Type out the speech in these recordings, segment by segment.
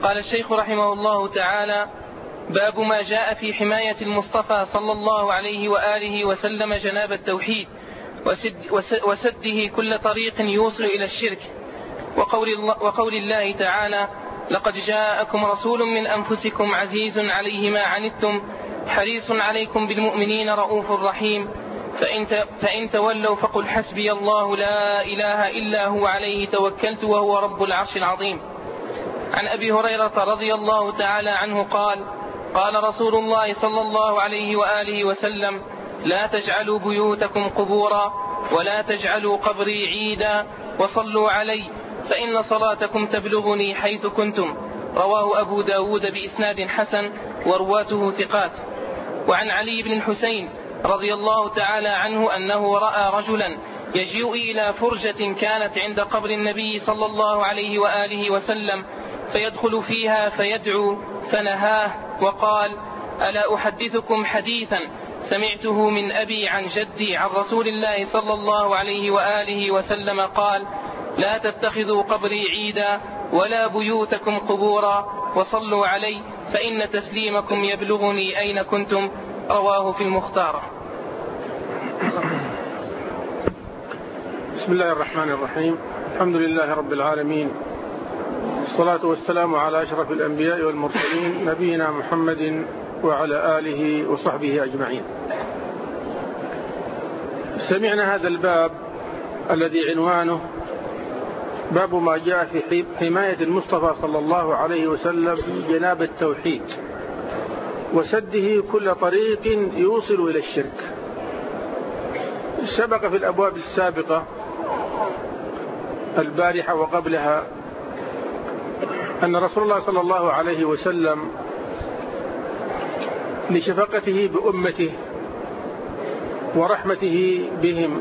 قال الشيخ رحمه الله تعالى: باب ما جاء في حماية المصطفى صلى الله عليه وآله وسلم جناب التوحيد وسده كل طريق يوصل إلى الشرك، وقول الله تعالى: لقد جاءكم رسول من أنفسكم عزيز عليه ما عنتم حريص عليكم بالمؤمنين رؤوف رحيم، فإن تولوا فقل حسبي الله لا إله إلا هو عليه توكلت وهو رب العرش العظيم. عن أبي هريرة رضي الله تعالى عنه قال: قال رسول الله صلى الله عليه وآله وسلم: لا تجعلوا بيوتكم قبورا ولا تجعلوا قبري عيدا وصلوا علي فإن صلاتكم تبلغني حيث كنتم. رواه أبو داود بإسناد حسن ورواته ثقات. وعن علي بن الحسين رضي الله تعالى عنه أنه رأى رجلا يجيء إلى فرجة كانت عند قبر النبي صلى الله عليه وآله وسلم فيدخل فيها فيدعو، فنهاه وقال: ألا أحدثكم حديثا سمعته من أبي عن جدي عن رسول الله صلى الله عليه وآله وسلم قال: لا تتخذوا قبري عيدا ولا بيوتكم قبورا وصلوا علي فإن تسليمكم يبلغني أين كنتم. رواه في المختار. بسم الله الرحمن الرحيم. الحمد لله رب العالمين، والصلاة والسلام على أشرف الأنبياء والمرسلين نبينا محمد وعلى آله وصحبه أجمعين. سمعنا هذا الباب الذي عنوانه باب ما جاء في حماية المصطفى صلى الله عليه وسلم جناب التوحيد وسده كل طريق يوصل إلى الشرك. سبق في الأبواب السابقة البارحة وقبلها أن رسول الله صلى الله عليه وسلم لشفقته بأمته ورحمته بهم،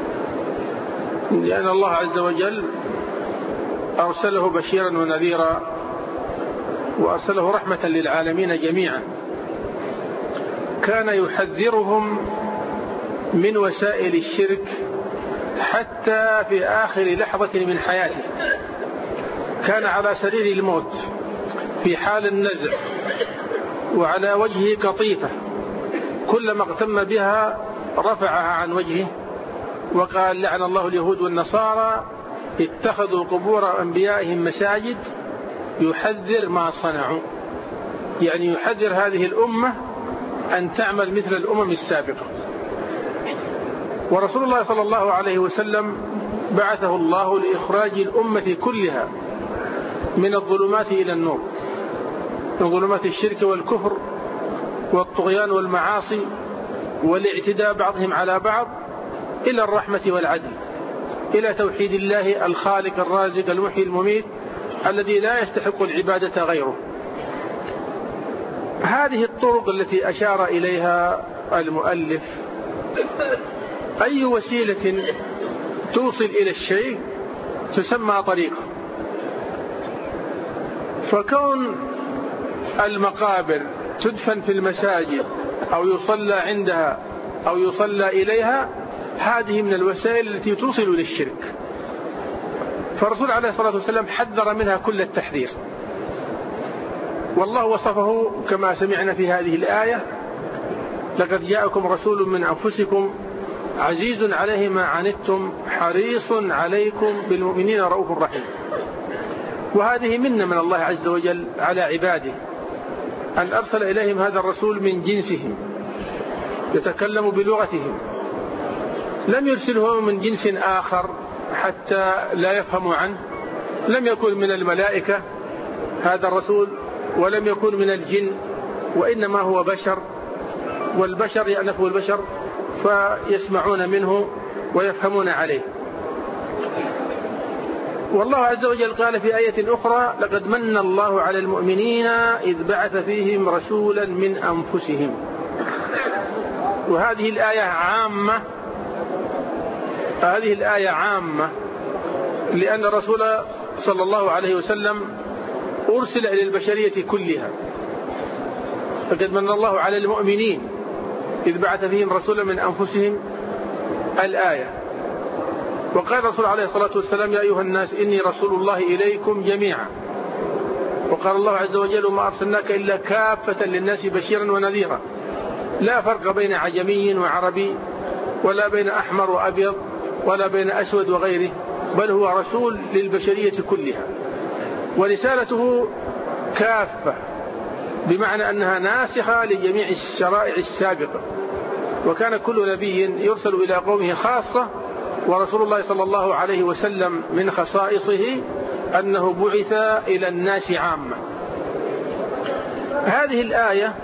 لأن الله عز وجل أرسله بشيرا ونذيرا وأرسله رحمة للعالمين جميعا، كان يحذرهم من وسائل الشرك حتى في آخر لحظة من حياته. كان على سرير الموت في حال النزع وعلى وجهه قطيفة، كلما اغتم بها رفعها عن وجهه وقال: لعن الله اليهود والنصارى اتخذوا قبور أنبيائهم مساجد. يحذر ما صنعوا، يعني يحذر هذه الأمة أن تعمل مثل الأمم السابقة. ورسول الله صلى الله عليه وسلم بعثه الله لإخراج الأمة كلها من الظلمات إلى النور، من ظلمات الشرك والكفر والطغيان والمعاصي والاعتداء بعضهم على بعض إلى الرحمة والعدل، إلى توحيد الله الخالق الرازق المحيي المميت الذي لا يستحق العبادة غيره. هذه الطرق التي أشار إليها المؤلف، أي وسيلة توصل إلى الشيء تسمى طريقة. فكون المقابر تدفن في المساجد أو يصلى عندها أو يصلى إليها، هذه من الوسائل التي توصل إلى الشرك. فالرسول عليه الصلاة والسلام حذر منها كل التحذير، والله وصفه كما سمعنا في هذه الآية: لقد جاءكم رسول من أنفسكم عزيز عليه ما عنتم حريص عليكم بالمؤمنين رؤوف رحيم. وهذه منة من الله عز وجل على عباده، أن أرسل إليهم هذا الرسول من جنسهم يتكلم بلغتهم، لم يرسله من جنس آخر حتى لا يفهموا عنه. لم يكن من الملائكة هذا الرسول ولم يكن من الجن، وإنما هو بشر، والبشر يأنفه البشر فيسمعون منه ويفهمون عليه. والله عز وجل قال في آية أخرى: لقد من الله على المؤمنين إذ بعث فيهم رسولا من أنفسهم. وهذه الآية عامة، هذه الآية عامة لأن الرسول صلى الله عليه وسلم أرسل إلى البشرية كلها. لقد من الله على المؤمنين إذ بعث فيهم رسولا من أنفسهم الآية. وقال الرسول عليه الصلاة والسلام: يا أيها الناس إني رسول الله إليكم جميعا. وقال الله عز وجل وما أرسلناك إلا كافة للناس بشيرا ونذيرا، لا فرق بين عجمي وعربي ولا بين أحمر وأبيض ولا بين أسود وغيره، بل هو رسول للبشرية كلها، ورسالته كافة بمعنى أنها ناسخة لجميع الشرائع السابقة. وكان كل نبي يرسل إلى قومه خاصة، ورسول الله صلى الله عليه وسلم من خصائصه أنه بعث إلى الناس عامة. هذه الآية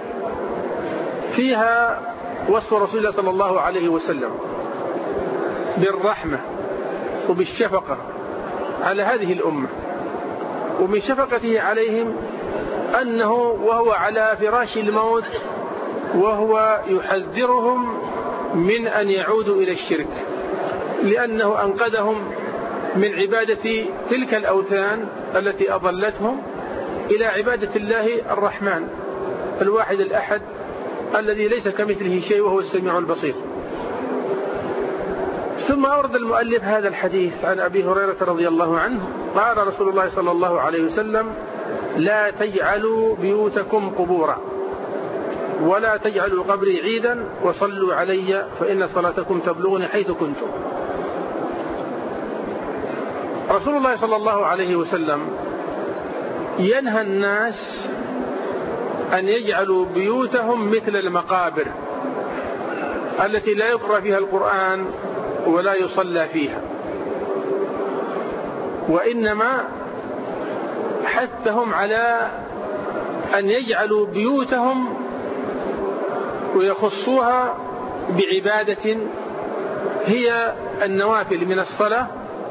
فيها وصف رسول الله صلى الله عليه وسلم بالرحمة وبالشفقة على هذه الأمة، ومن شفقته عليهم أنه وهو على فراش الموت وهو يحذرهم من أن يعودوا إلى الشرك، لأنه أنقذهم من عبادة تلك الأوثان التي أضلتهم إلى عبادة الله الرحمن الواحد الأحد الذي ليس كمثله شيء وهو السميع البصير. ثم أورد المؤلف هذا الحديث عن أبي هريرة رضي الله عنه قال رسول الله صلى الله عليه وسلم: لا تجعلوا بيوتكم قبورا ولا تجعلوا قبري عيدا وصلوا علي فإن صلاتكم تبلغني حيث كنتم. رسول الله صلى الله عليه وسلم ينهى الناس أن يجعلوا بيوتهم مثل المقابر التي لا يقرأ فيها القرآن ولا يصلى فيها، وإنما حثهم على أن يجعلوا بيوتهم ويخصوها بعبادة هي النوافل من الصلاة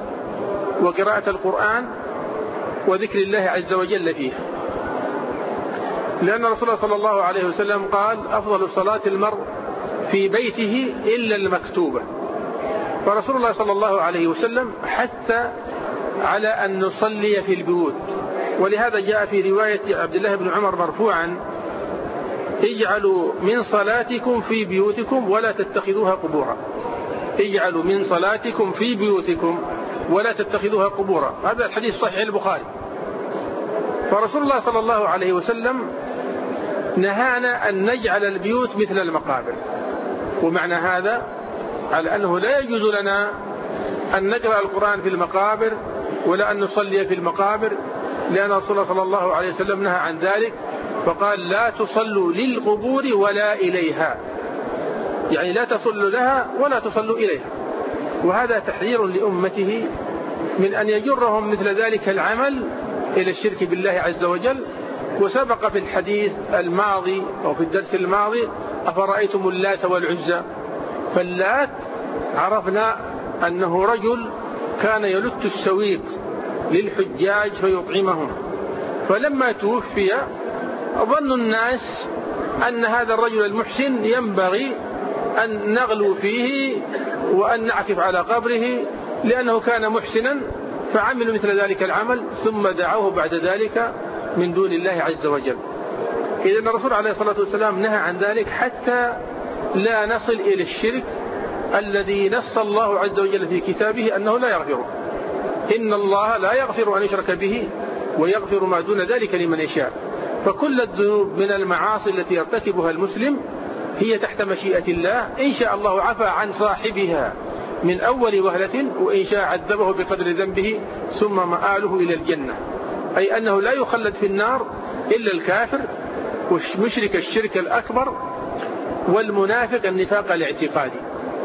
وقراءة القرآن وذكر الله عز وجل فيها، لأن رسول الله صلى الله عليه وسلم قال: أفضل صلاة المرء في بيته إلا المكتوبة. فرسول الله صلى الله عليه وسلم حث على أن نصلي في البيوت، ولهذا جاء في رواية عبد الله بن عمر مرفوعا: اجعلوا من صلاتكم في بيوتكم ولا تتخذوها قبورا. اجعلوا من صلاتكم في بيوتكم ولا تتخذوها قبورا. هذا الحديث صحيح البخاري. فرسول الله صلى الله عليه وسلم نهانا أن نجعل البيوت مثل المقابر، ومعنى هذا على أنه لا يجوز لنا أن نقرأ القرآن في المقابر ولا أن نصلي في المقابر، لأن رسول الله صلى الله عليه وسلم نهى عن ذلك فقال: لا تصلوا للقبور ولا إليها، يعني لا تصلوا لها ولا تصلوا إليها. وهذا تحذير لأمته من أن يجرهم مثل ذلك العمل إلى الشرك بالله عز وجل. وسبق في الحديث الماضي أو في الدرس الماضي: أفرأيتم اللات والعزى. فاللات عرفنا أنه رجل كان يلت السويق للحجاج فيطعمهم، فلما توفي ظن الناس أن هذا الرجل المحسن ينبغي أن نغلو فيه وأن نعكف على قبره لأنه كان محسنا، فعملوا مثل ذلك العمل ثم دعوه بعد ذلك من دون الله عز وجل. إذن الرسول عليه الصلاة والسلام نهى عن ذلك حتى لا نصل إلى الشرك الذي نص الله عز وجل في كتابه أنه لا يغفره. إن الله لا يغفر أن يشرك به ويغفر ما دون ذلك لمن يشاء. فكل الذنوب من المعاصي التي يرتكبها المسلم هي تحت مشيئة الله، إن شاء الله عفى عن صاحبها من أول وهلة، وإن شاء عذبه بقدر ذنبه ثم مآله إلى الجنة، أي أنه لا يخلد في النار إلا الكافر والمشرك الشرك الأكبر والمنافق النفاق الاعتقادي.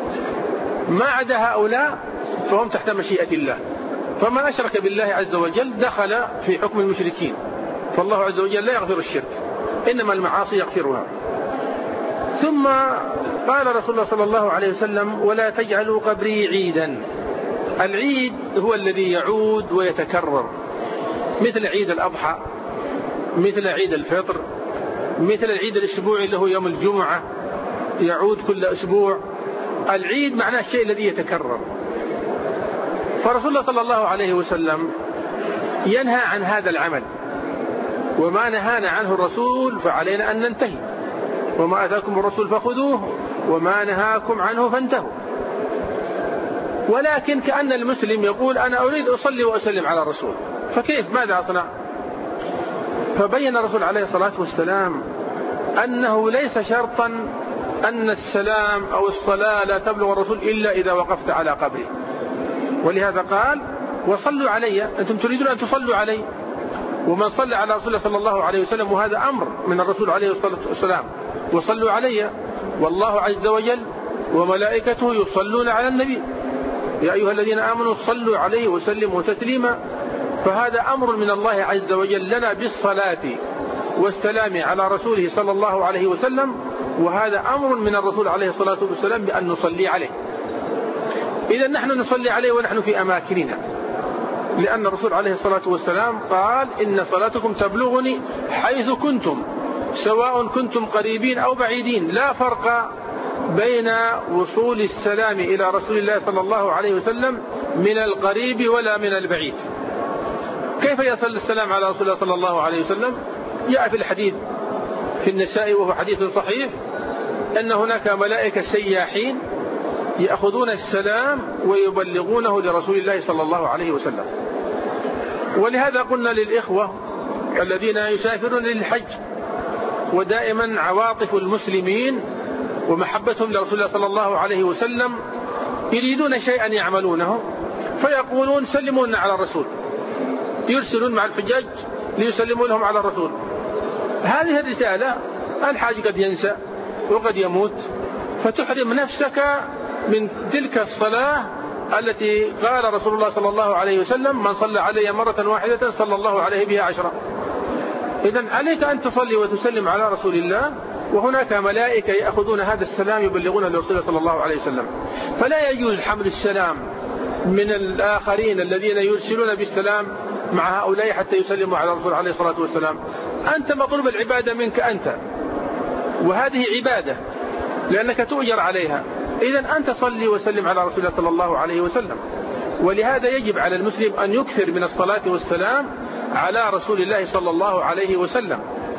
ما عدا هؤلاء فهم تحت مشيئة الله، فمن أشرك بالله عز وجل دخل في حكم المشركين، فالله عز وجل لا يغفر الشرك، إنما المعاصي يغفرها. ثم قال رسول الله صلى الله عليه وسلم: ولا تجعلوا قبري عيدا. العيد هو الذي يعود ويتكرر، مثل عيد الأضحى، مثل عيد الفطر، مثل العيد الأسبوعي اللي هو يوم الجمعة يعود كل أسبوع. العيد معناه الشيء الذي يتكرر. فرسول الله صلى الله عليه وسلم ينهى عن هذا العمل، وما نهانا عنه الرسول فعلينا أن ننتهي، وما أتاكم الرسول فخذوه وما نهاكم عنه فانتهوا. ولكن كأن المسلم يقول: أنا أريد أصلي وأسلم على الرسول، فكيف ماذا أصنع؟ فبين الرسول عليه الصلاة والسلام أنه ليس شرطا أن السلام أو الصلاة لا تبلغ الرسول إلا إذا وقفت على قبره. ولهذا قال وصلوا علي، أنتم تريدون أن تصلوا علي، ومن صلى على رسول الله صلى الله عليه وسلم وهذا أمر من الرسول عليه الصلاة والسلام، وصلوا علي والله عز وجل وملائكته يصلون على النبي يا أيها الذين آمنوا صلوا عليه وسلموا تسليما. فهذا أمر من الله عز وجل لنا بالصلاة والسلام على رسوله صلى الله عليه وسلم، وهذا أمر من الرسول عليه الصلاة والسلام بأن نصلي عليه. إذا نحن نصلي عليه ونحن في أماكننا، لأن الرسول عليه الصلاة والسلام قال إن صلاتكم تبلغني حيث كنتم سواء كنتم قريبين أو بعيدين، لا فرق بين وصول السلام إلى رسول الله صلى الله عليه وسلم من القريب ولا من البعيد. كيف يصل السلام على رسول الله صلى الله عليه وسلم؟ جاء في الحديث في النساء وهو حديث صحيح أن هناك ملائكة سياحين يأخذون السلام ويبلغونه لرسول الله صلى الله عليه وسلم. ولهذا قلنا للإخوة الذين يسافرون للحج، ودائما عواطف المسلمين ومحبتهم لرسول الله صلى الله عليه وسلم يريدون شيئا يعملونه فيقولون سلمونا على الرسول، يرسلون مع الحجاج ليسلموا لهم على الرسول. هذه الرسالة الحاج قد ينسى وقد يموت، فتحرم نفسك من تلك الصلاة التي قال رسول الله صلى الله عليه وسلم من صلى علي مرة واحدة صلى الله عليه بها 10. إذن عليك أن تصلي وتسلم على رسول الله، وهناك ملائكة يأخذون هذا السلام يبلغون لرسول الله صلى الله عليه وسلم. فلا يجوز حمل السلام من الآخرين الذين يرسلون بالسلام مع هؤلاء حتى يسلموا على الرسول عليه الصلاة والسلام. أنت مطلوب العبادة منك أنت، وهذه عبادة لأنك تؤجر عليها. إذن أنت صلي وسلم على رسول الله صلى الله عليه وسلم. ولهذا يجب على المسلم أن يكثر من الصلاة والسلام على رسول الله صلى الله عليه وسلم،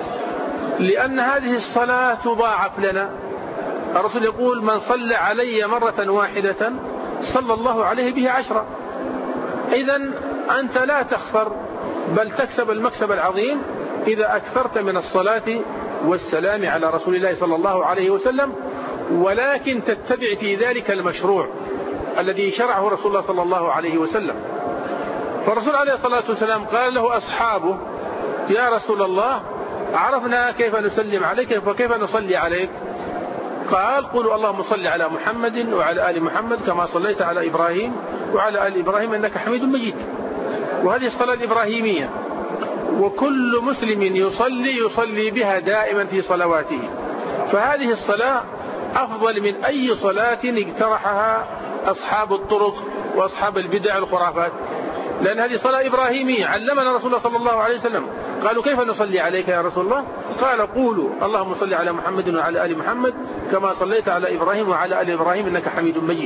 لأن هذه الصلاة تضاعف لنا. الرسول يقول من صلى علي مرة واحدة صلى الله عليه به 10. إذن أنت لا تخسر بل تكسب المكسب العظيم إذا أكثرت من الصلاة والسلام على رسول الله صلى الله عليه وسلم، ولكن تتبع في ذلك المشروع الذي شرعه رسول الله صلى الله عليه وسلم. فالرسول عليه الصلاة والسلام قال له أصحابه يا رسول الله عرفنا كيف نسلم عليك وكيف نصلي عليك، قال قولوا اللهم صل على محمد وعلى آل محمد كما صليت على إبراهيم وعلى آل إبراهيم إنك حميد مجيد. وهذه الصلاة الإبراهيمية، وكل مسلم يصلي بها دائما في صلواته. فهذه الصلاة أفضل من أي صلاة اقترحها أصحاب الطرق وأصحاب البدع الخرافات، لأن هذه صلاة إبراهيمية علمنا رسول الله صلى الله عليه وسلم. قالوا كيف نصلي عليك يا رسول الله؟ قال قولوا اللهم صل على محمد وعلى آل محمد كما صليت على إبراهيم وعلى آل إبراهيم إنك حميد مجيد.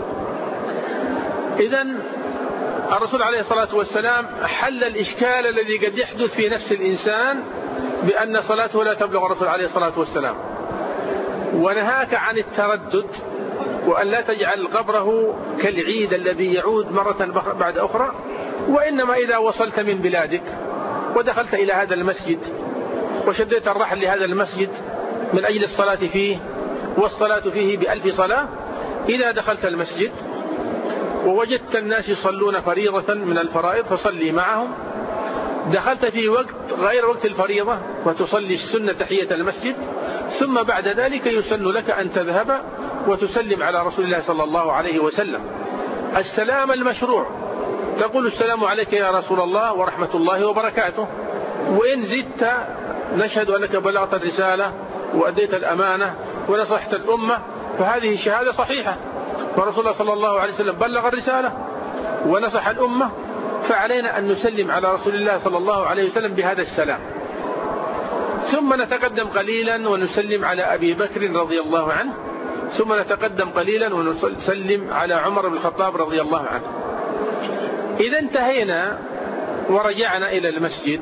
إذن الرسول عليه الصلاة والسلام حل الإشكال الذي قد يحدث في نفس الإنسان بأن صلاته لا تبلغ الرسول عليه الصلاة والسلام، ونهاك عن التردد وأن لا تجعل قبره كالعيد الذي يعود مرة بعد أخرى، وإنما إذا وصلت من بلادك ودخلت إلى هذا المسجد وشديت الرحل لهذا المسجد من أجل الصلاة فيه، والصلاة فيه ب1000 صلاة، إذا دخلت المسجد ووجدت الناس يصلون فريضة من الفرائض فصلي معهم. دخلت في وقت غير وقت الفريضة وتصلي السنة تحية المسجد، ثم بعد ذلك يسن لك أن تذهب وتسلم على رسول الله صلى الله عليه وسلم. السلام المشروع تقول السلام عليك يا رسول الله ورحمة الله وبركاته، وإن زدت نشهد أنك بلغت الرسالة وأديت الأمانة ونصحت الأمة، فهذه شهادة صحيحة. ورسول الله صلى الله عليه وسلم بلغ الرسالة ونصح الأمة، فعلينا أن نسلم على رسول الله صلى الله عليه وسلم بهذا السلام. ثم نتقدم قليلا ونسلم على أبي بكر رضي الله عنه، ثم نتقدم قليلا ونسلم على عمر بن الخطاب رضي الله عنه. إذا انتهينا ورجعنا إلى المسجد،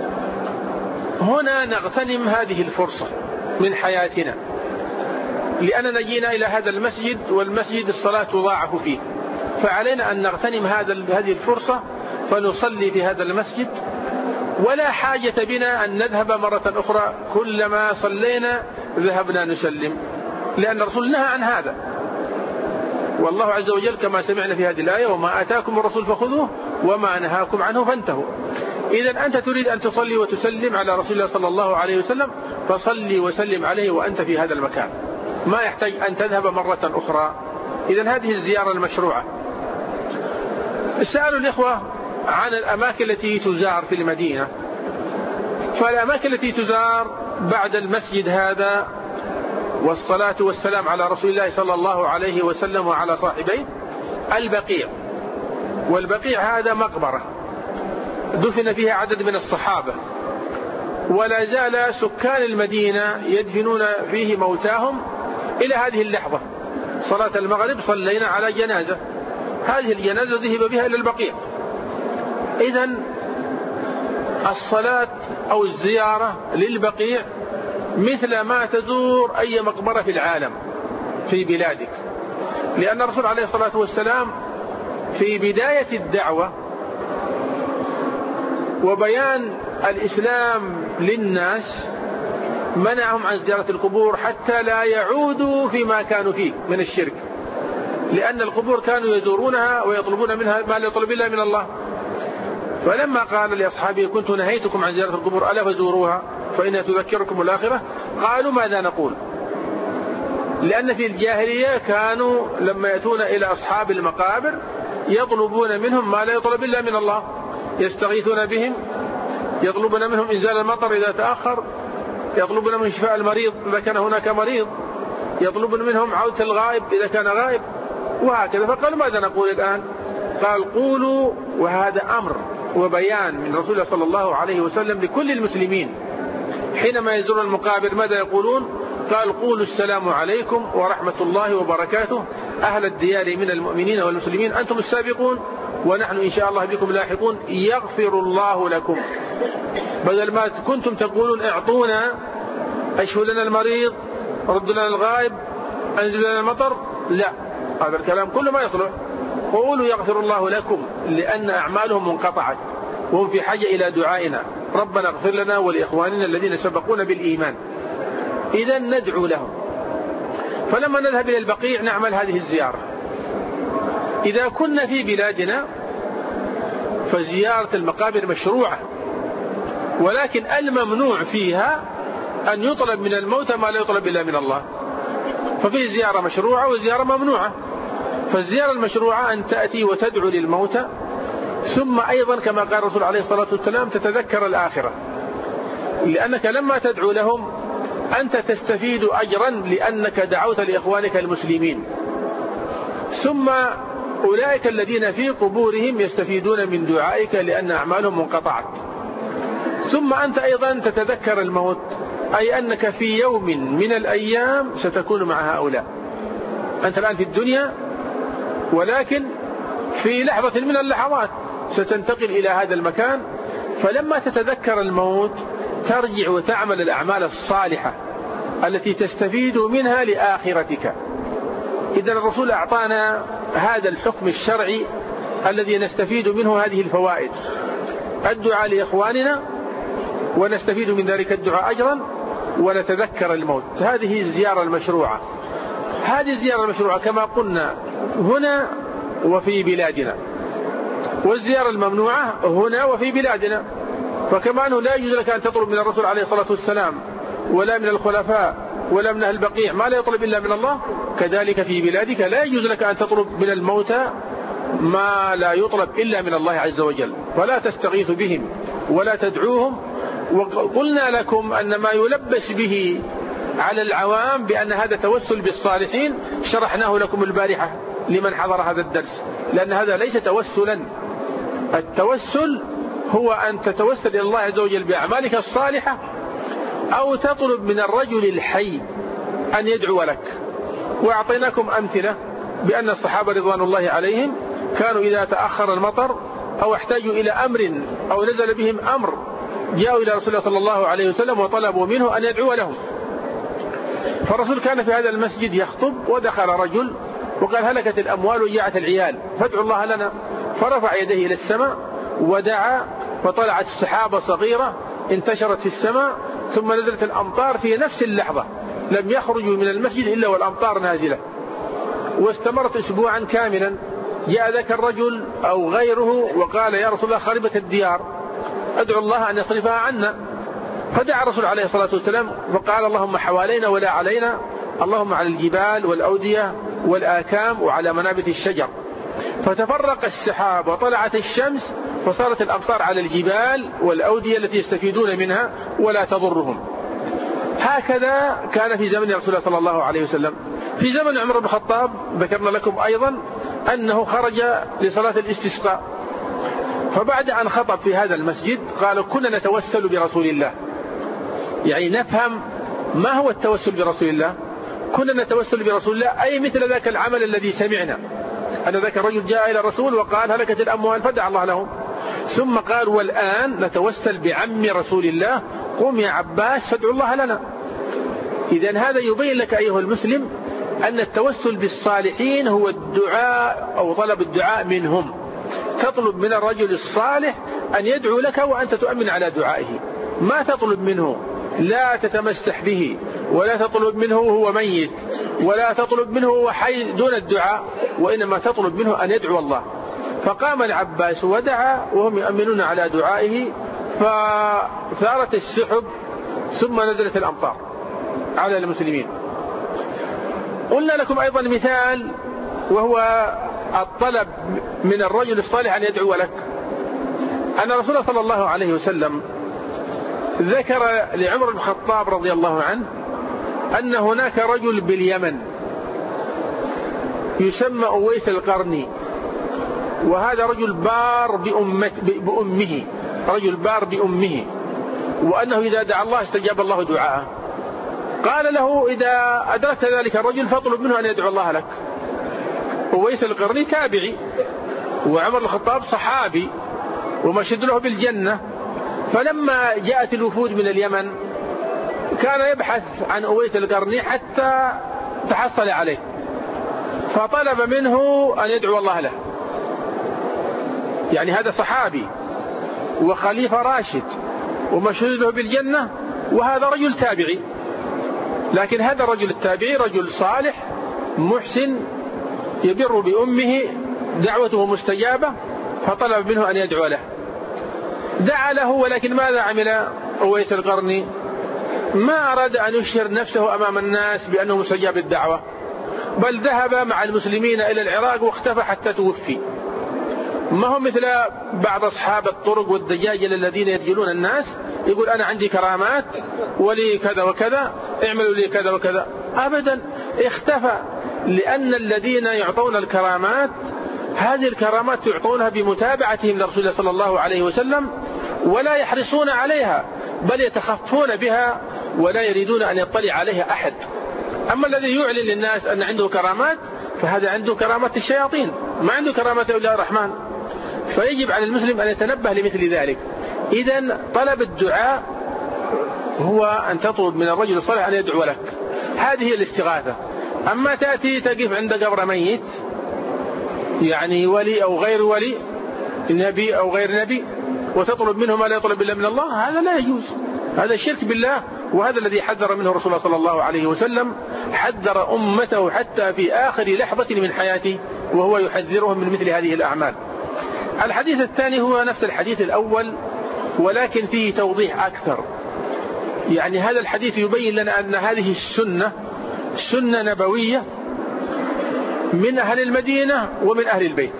هنا نغتنم هذه الفرصة من حياتنا، لأننا جينا إلى هذا المسجد والمسجد الصلاة تضاعف فيه، فعلينا أن نغتنم هذه الفرصة فنصلي في هذا المسجد ولا حاجة بنا أن نذهب مرة أخرى كلما صلينا ذهبنا نسلم، لأن الرسول نهى عن هذا. والله عز وجل كما سمعنا في هذه الآية: وما آتاكم الرسول فخذوه وما نهاكم عنه فانتهوا. إذا أنت تريد أن تصلي وتسلم على رسول الله صلى الله عليه وسلم، فصلي وسلم عليه وأنت في هذا المكان، ما يحتاج أن تذهب مرة أخرى. إذا هذه الزيارة المشروعة. سألوا الإخوة عن الأماكن التي تزار في المدينة، فالأماكن التي تزار بعد المسجد هذا والصلاة والسلام على رسول الله صلى الله عليه وسلم وعلى صاحبيه: البقيع. والبقيع هذا مقبرة دفن فيها عدد من الصحابة، ولا زال سكان المدينة يدفنون فيه موتاهم إلى هذه اللحظة. صلاة المغرب صلينا على جنازة، هذه الجنازة ذهب بها إلى البقيع. إذن الصلاة أو الزيارة للبقيع مثل ما تزور أي مقبرة في العالم في بلادك، لأن الرسول عليه الصلاة والسلام في بداية الدعوة وبيان الإسلام للناس منعهم عن زيارة القبور حتى لا يعودوا فيما كانوا فيه من الشرك، لأن القبور كانوا يزورونها ويطلبون منها ما لا يطلب إلا من الله. فلما قال لأصحابه: كنت نهيتكم عن زيارة القبور ألا فزوروها فإنها تذكركم الآخرة، قالوا: ماذا نقول؟ لأن في الجاهلية كانوا لما يأتون إلى أصحاب المقابر يطلبون منهم ما لا يطلب إلا من الله، يستغيثون بهم، يطلبون منهم إنزال المطر إذا تأخر، يطلبون منهم شفاء المريض إذا كان هناك مريض، يطلبون منهم عودة الغائب إذا كان غائب، وهكذا. فقالوا: ماذا نقول الآن؟ قال: قولوا. وهذا أمر وبيان من رسول الله صلى الله عليه وسلم لكل المسلمين حينما يزورون المقابر ماذا يقولون؟ قال: قولوا السلام عليكم ورحمة الله وبركاته أهل الديار من المؤمنين والمسلمين، أنتم السابقون ونحن إن شاء الله بكم لاحقون، يغفر الله لكم. بدل ما كنتم تقولون: اعطونا، اشفوا لنا المريض، ردوا لنا الغائب، انزلوا لنا المطر، لا، هذا الكلام كله ما يصلح. قولوا يغفر الله لكم، لأن أعمالهم منقطعت وهم في حاجة إلى دعائنا: ربنا اغفر لنا ولإخواننا الذين سبقونا بالإيمان. إذا ندعو لهم. فلما نذهب إلى البقيع نعمل هذه الزيارة. إذا كنا في بلادنا فزيارة المقابر مشروعة، ولكن الممنوع فيها أن يطلب من الموتى ما لا يطلب إلا من الله. ففي زيارة مشروعة وزيارة ممنوعة. فالزيارة المشروعة أن تأتي وتدعو للموتى، ثم أيضا كما قال الرسول عليه الصلاة والسلام تتذكر الآخرة، لأنك لما تدعو لهم أنت تستفيد أجرا لأنك دعوت لإخوانك المسلمين، ثم أولئك الذين في قبورهم يستفيدون من دعائك لأن أعمالهم منقطعت. ثم أنت أيضا تتذكر الموت، أي أنك في يوم من الأيام ستكون مع هؤلاء. أنت الآن في الدنيا، ولكن في لحظة من اللحظات ستنتقل إلى هذا المكان، فلما تتذكر الموت ترجع وتعمل الأعمال الصالحة التي تستفيد منها لآخرتك. إذن الرسول أعطانا هذا الحكم الشرعي الذي نستفيد منه هذه الفوائد: الدعاء لإخواننا ونستفيد من ذلك الدعاء أجرا، ونتذكر الموت. هذه الزيارة المشروعة. هذه الزيارة المشروعة كما قلنا هنا وفي بلادنا، والزيارة الممنوعة هنا وفي بلادنا. فكما أنه لا يجوز لك أن تطلب من الرسول عليه الصلاة والسلام ولا من الخلفاء ولا من أهل البقيع ما لا يطلب إلا من الله، كذلك في بلادك لا يجوز لك أن تطلب من الموتى ما لا يطلب إلا من الله عز وجل، فلا تستغيث بهم ولا تدعوهم. وقلنا لكم أن ما يلبس به على العوام بأن هذا توسل بالصالحين شرحناه لكم البارحة لمن حضر هذا الدرس، لأن هذا ليس توسلا. التوسل هو أن تتوسل إلى الله عز وجل بأعمالك الصالحة، أو تطلب من الرجل الحي أن يدعو لك. وأعطيناكم أمثلة بأن الصحابة رضوان الله عليهم كانوا إذا تأخر المطر أو احتاجوا إلى أمر أو نزل بهم أمر جاءوا إلى رسول الله صلى الله عليه وسلم وطلبوا منه أن يدعو لهم. فالرسول كان في هذا المسجد يخطب، ودخل رجل وقال: هلكت الأموال وجاعت العيال فادعوا الله لنا. فرفع يديه إلى السماء ودعا فطلعت سحابة صغيرة انتشرت في السماء، ثم نزلت الأمطار في نفس اللحظة، لم يخرجوا من المسجد إلا والأمطار نازلة، واستمرت أسبوعا كاملا. جاء ذاك الرجل أو غيره وقال: يا رسول الله خربت الديار، أدعو الله أن يصرفها عنا. فدعا الرسول عليه الصلاة والسلام فقال: اللهم حوالينا ولا علينا، اللهم على الجبال والأودية والآكام وعلى منابت الشجر. فتفرق السحاب وطلعت الشمس، فصارت الأمطار على الجبال والأودية التي يستفيدون منها ولا تضرهم. هكذا كان في زمن رسول الله صلى الله عليه وسلم. في زمن عمر بن الخطاب ذكرنا لكم أيضا أنه خرج لصلاة الاستسقاء، فبعد أن خطب في هذا المسجد قال: كنا نتوسل برسول الله. يعني نفهم ما هو التوسل برسول الله. كنا نتوسل برسول الله أي مثل ذاك العمل الذي سمعنا، أن ذاك الرجل جاء إلى الرسول وقال: هلكت الأموال فدعا الله لهم. ثم قال: والآن نتوسل بعم رسول الله، قم يا عباس فادعوا الله لنا. إذن هذا يبين لك أيها المسلم أن التوسل بالصالحين هو الدعاء أو طلب الدعاء منهم. تطلب من الرجل الصالح أن يدعو لك وأنت تؤمن على دعائه، ما تطلب منه، لا تتمسح به، ولا تطلب منه وهو ميت، ولا تطلب منه وهو حي دون الدعاء، وإنما تطلب منه أن يدعو الله. فقام العباس ودعا وهم يؤمنون على دعائه، فثارت السحب ثم نزلت الأمطار على المسلمين. قلنا لكم أيضا مثال، وهو الطلب من الرجل الصالح أن يدعو لك. أن رسول الله صلى الله عليه وسلم ذكر لعمر بن الخطاب رضي الله عنه أن هناك رجل باليمن يسمى أويس القرني، وهذا رجل بار بأمه، رجل بار بأمه، وأنه إذا دعا الله استجاب الله دعاءه. قال له: إذا أدركت ذلك الرجل فاطلب منه أن يدعو الله لك. أويس القرني تابعي، وعمر الخطاب صحابي ومشهد له بالجنة. فلما جاءت الوفود من اليمن كان يبحث عن أويس القرني حتى تحصل عليه، فطلب منه أن يدعو الله له. يعني هذا صحابي وخليفة راشد ومشهود له بالجنة، وهذا رجل تابعي. لكن هذا الرجل التابعي رجل صالح محسن يبر بأمه، دعوته مستجابة، فطلب منه أن يدعو له. دعا له، ولكن ماذا عمل أويس القرني؟ ما أراد أن يشهر نفسه أمام الناس بأنه مستجاب الدعوة، بل ذهب مع المسلمين إلى العراق واختفى حتى توفي. ما هم مثل بعض أصحاب الطرق والدجاجل الذين يدجلون الناس، يقول: أنا عندي كرامات ولي كذا وكذا، اعملوا لي كذا وكذا. أبدا، اختفى. لأن الذين يعطون الكرامات هذه الكرامات يعطونها بمتابعتهم لرسول الله صلى الله عليه وسلم، ولا يحرصون عليها، بل يتخفون بها ولا يريدون أن يطلع عليها أحد. أما الذي يعلن للناس أن عنده كرامات فهذا عنده كرامات الشياطين، ما عنده كرامات أولياء الرحمن. فيجب على المسلم أن يتنبه لمثل ذلك. إذن طلب الدعاء هو أن تطلب من الرجل الصالح أن يدعو لك، هذه هي الاستغاثة. أما تأتي تقف عند قبر ميت، يعني ولي أو غير ولي، نبي أو غير نبي، وتطلب منه ما لا يطلب إلا من الله، هذا لا يجوز، هذا الشرك بالله. وهذا الذي حذر منه رسول الله صلى الله عليه وسلم، حذر أمته حتى في آخر لحظة من حياته وهو يحذرهم من مثل هذه الأعمال. الحديث الثاني هو نفس الحديث الأول ولكن فيه توضيح أكثر. يعني هذا الحديث يبين لنا أن هذه السنة سنة نبوية من أهل المدينة ومن أهل البيت،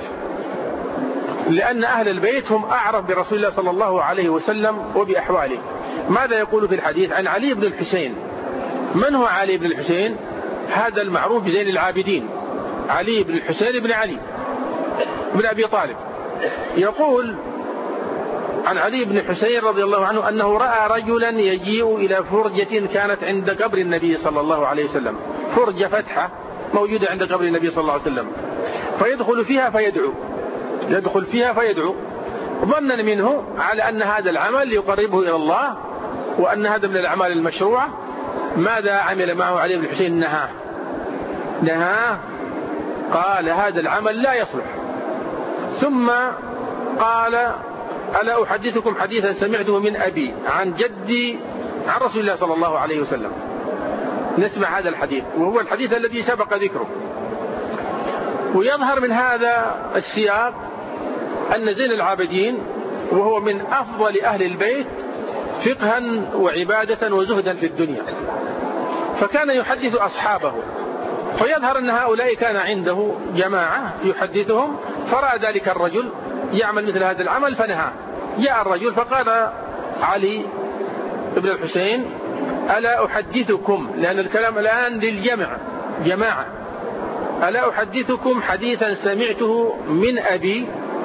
لأن أهل البيت هم أعرف برسول الله صلى الله عليه وسلم وبأحواله. ماذا يقول في الحديث؟ عن علي بن الحسين. من هو علي بن الحسين؟ هذا المعروف بزين العابدين، علي بن الحسين بن علي بن أبي طالب. يقول عن علي بن الحسين رضي الله عنه أنه رأى رجلا يجيء إلى فرجة كانت عند قبر النبي صلى الله عليه وسلم، فرجة فتحة موجودة عند قبر النبي صلى الله عليه وسلم، فيدخل فيها فيدعو، يدخل فيها فيدعو، ظنا منه على أن هذا العمل يقربه إلى الله وأن هذا من الأعمال المشروعة. ماذا عمل معه علي بن الحسين؟ نهاه، قال هذا العمل لا يصلح. ثم قال ألا أحدثكم حديثا سمعته من أبي عن جدي عن رسول الله صلى الله عليه وسلم. نسمع هذا الحديث، وهو الحديث الذي سبق ذكره. ويظهر من هذا السياق أن زين العابدين وهو من أفضل أهل البيت فقها وعبادة وزهدا في الدنيا، فكان يحدث أصحابه، فيظهر أن هؤلاء كان عنده جماعة يحدثهم، فرأى ذلك الرجل يعمل مثل هذا العمل فنهى. جاء الرجل فقال علي بن الحسين: ألا أحدثكم، لأن الكلام الآن للجمع جماعة، ألا أحدثكم حديثا سمعته من أبي.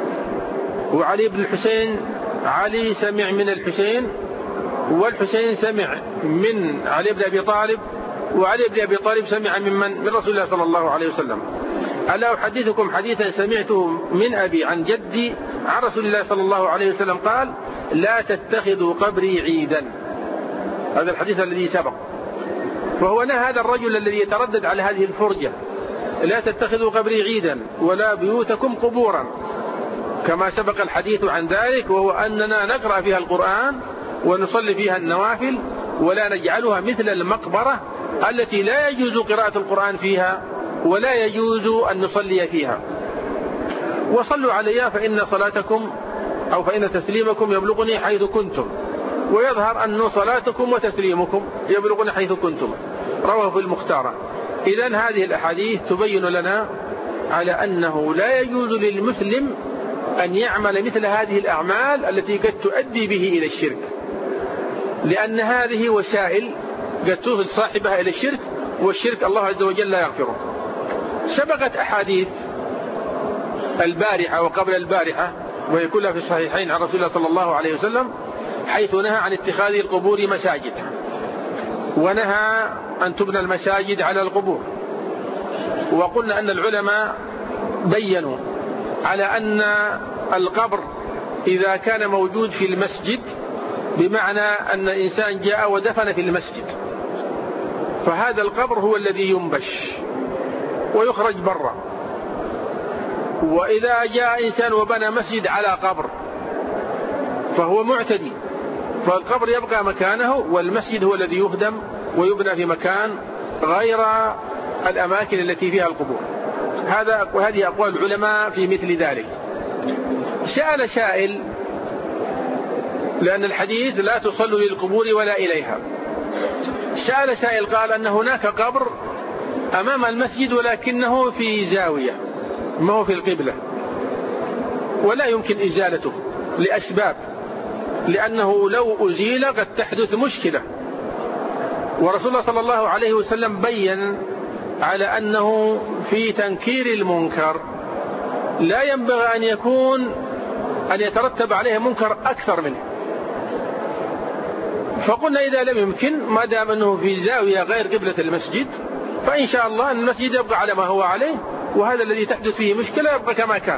وعلي بن الحسين، علي سمع من الحسين، والحسين سمع من علي بن أبي طالب، وعلي بن أبي طالب سمع من رسول الله صلى الله عليه وسلم. ألا أحدثكم حديثا سمعته من أبي عن جدي عن رسول الله صلى الله عليه وسلم قال: لا تتخذوا قبري عيدا. هذا الحديث الذي سبق. فهو نهى هذا الرجل الذي يتردد على هذه الفرجة: لا تتخذوا قبري عيدا ولا بيوتكم قبورا، كما سبق الحديث عن ذلك، وهو أننا نقرأ فيها القرآن ونصلي فيها النوافل، ولا نجعلها مثل المقبرة التي لا يجوز قراءة القرآن فيها ولا يجوز أن نصلي فيها. وصلوا علي فإن صلاتكم أو فإن تسليمكم يبلغني حيث كنتم، ويظهر أن صلاتكم وتسليمكم يبلغني حيث كنتم. رواه في المختارة. إذن هذه الأحاديث تبين لنا على أنه لا يجوز للمسلم أن يعمل مثل هذه الأعمال التي قد تؤدي به إلى الشرك، لأن هذه وسائل قد توصل صاحبها إلى الشرك، والشرك الله عز وجل لا يغفره. سبقت أحاديث البارحة وقبل البارحة، وهي كلها في الصحيحين عن رسول الله صلى الله عليه وسلم، حيث نهى عن اتخاذ القبور مساجد، ونهى أن تبنى المساجد على القبور. وقلنا أن العلماء بيّنوا على أن القبر إذا كان موجود في المسجد، بمعنى أن إنسان جاء ودفن في المسجد، فهذا القبر هو الذي ينبش ويخرج برا. وإذا جاء إنسان وبنى مسجد على قبر فهو معتدي، فالقبر يبقى مكانه، والمسجد هو الذي يهدم ويبنى في مكان غير الأماكن التي فيها القبور. وهذه أقوال العلماء في مثل ذلك. سأل سائل، لأن الحديث لا تصلوا للقبور ولا إليها، سأل سائل قال أن هناك قبر أمام المسجد ولكنه في زاوية، ما هو في القبلة، ولا يمكن إزالته لأسباب، لأنه لو أزيل قد تحدث مشكلة. ورسول الله صلى الله عليه وسلم بيّن على أنه في تنكير المنكر لا ينبغي أن يترتب عليه منكر أكثر منه. فقلنا إذا لم يمكن، ما دام أنه في زاوية غير قبلة المسجد، فإن شاء الله أن المسجد يبقى على ما هو عليه، وهذا الذي تحدث فيه مشكلة يبقى كما كان.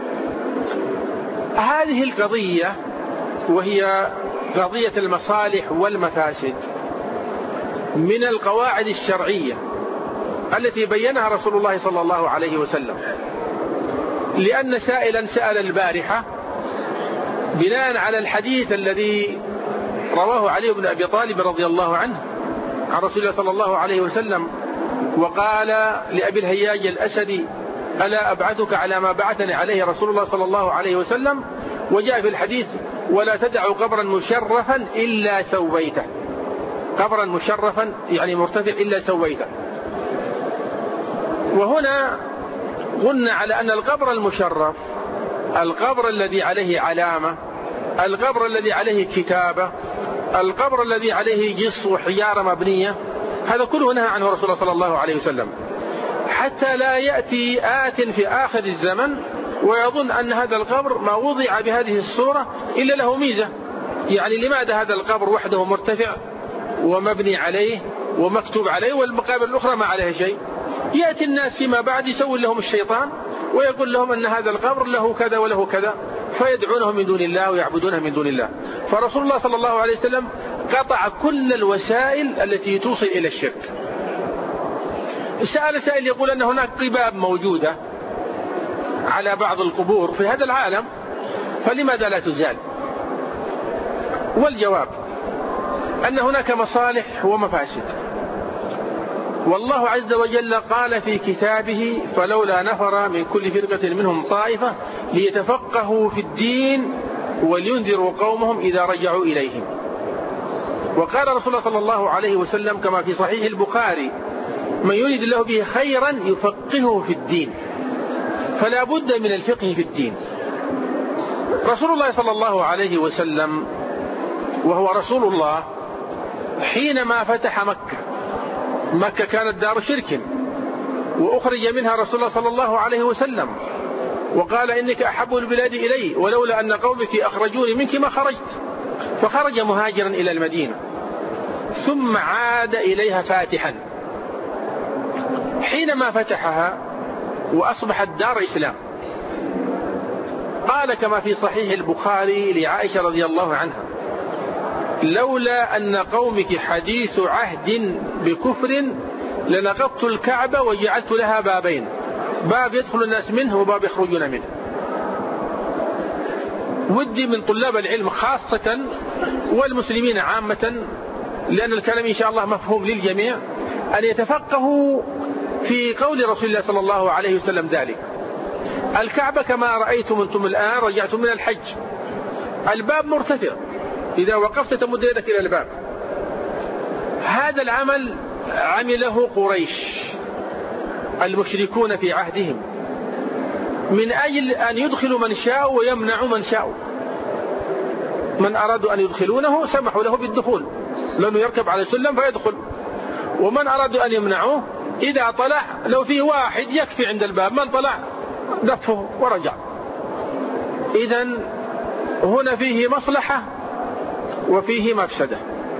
هذه القضية وهي قضية المصالح والمفاسد من القواعد الشرعية التي بينها رسول الله صلى الله عليه وسلم، لأن سائلا سأل البارحة بناء على الحديث الذي رواه علي بن أبي طالب رضي الله عنه عن رسول الله صلى الله عليه وسلم، وقال لأبي الهياج الأسدي: ألا أبعثك على ما بعثني عليه رسول الله صلى الله عليه وسلم؟ وجاء في الحديث: ولا تدعوا قبرا مشرفا إلا سويته. قبرا مشرفا يعني مرتفع إلا سويته. وهنا قلنا على أن القبر المشرف، القبر الذي عليه علامة، القبر الذي عليه كتابة، القبر الذي عليه جص وحجارة مبنية، هذا كله نهى عنه رسول الله صلى الله عليه وسلم، حتى لا يأتي آت في آخر الزمن ويظن أن هذا القبر ما وضع بهذه الصورة إلا له ميزة. يعني لماذا هذا القبر وحده مرتفع ومبني عليه ومكتوب عليه والمقابر الأخرى ما عليها شيء؟ يأتي الناس فيما بعد يسوي لهم الشيطان ويقول لهم أن هذا القبر له كذا وله كذا، فيدعونه من دون الله ويعبدونه من دون الله. فرسول الله صلى الله عليه وسلم قطع كل الوسائل التي توصل إلى الشرك. سأل سائل يقول أن هناك قباب موجودة على بعض القبور في هذا العالم، فلماذا لا تزال؟ والجواب أن هناك مصالح ومفاسد، والله عز وجل قال في كتابه: فلولا نفر من كل فرقة منهم طائفة ليتفقهوا في الدين ولينذروا قومهم إذا رجعوا إليهم. وقال رسول الله صلى الله عليه وسلم كما في صحيح البخاري: من يريد الله به خيرا يفقهه في الدين. فلا بد من الفقه في الدين. رسول الله صلى الله عليه وسلم وهو رسول الله حينما فتح مكة كانت دار شرك، وأخرج منها رسول الله صلى الله عليه وسلم، وقال: إنك أحب البلاد إلي ولولا أن قومك أخرجوني منك ما خرجت. فخرج مهاجرا إلى المدينة ثم عاد إليها فاتحا. حينما فتحها وأصبحت دار إسلام قال كما في صحيح البخاري لعائشة رضي الله عنها: لولا أن قومك حديث عهد بكفر لنقضت الكعبة وجعلت لها بابين، باب يدخل الناس منه وباب يخرجون منه. ودي من طلاب العلم خاصة والمسلمين عامة، لأن الكلام إن شاء الله مفهوم للجميع، أن يتفقهوا في قول رسول الله صلى الله عليه وسلم ذلك. الكعبة كما رأيتم أنتم الآن رجعتم من الحج، الباب مرتفع، إذا وقفت تمد يدك إلى الباب. هذا العمل عمله قريش المشركون في عهدهم من أجل أن يدخلوا من شاء ويمنعوا من شاء. من أرادوا أن يدخلونه سمحوا له بالدخول، لأنه يركب على السلم فيدخل، ومن أرادوا أن يمنعوه إذا طلع لو فيه واحد يكفي عند الباب، من طلع دفه ورجع. إذن هنا فيه مصلحة وفيه مفسدة.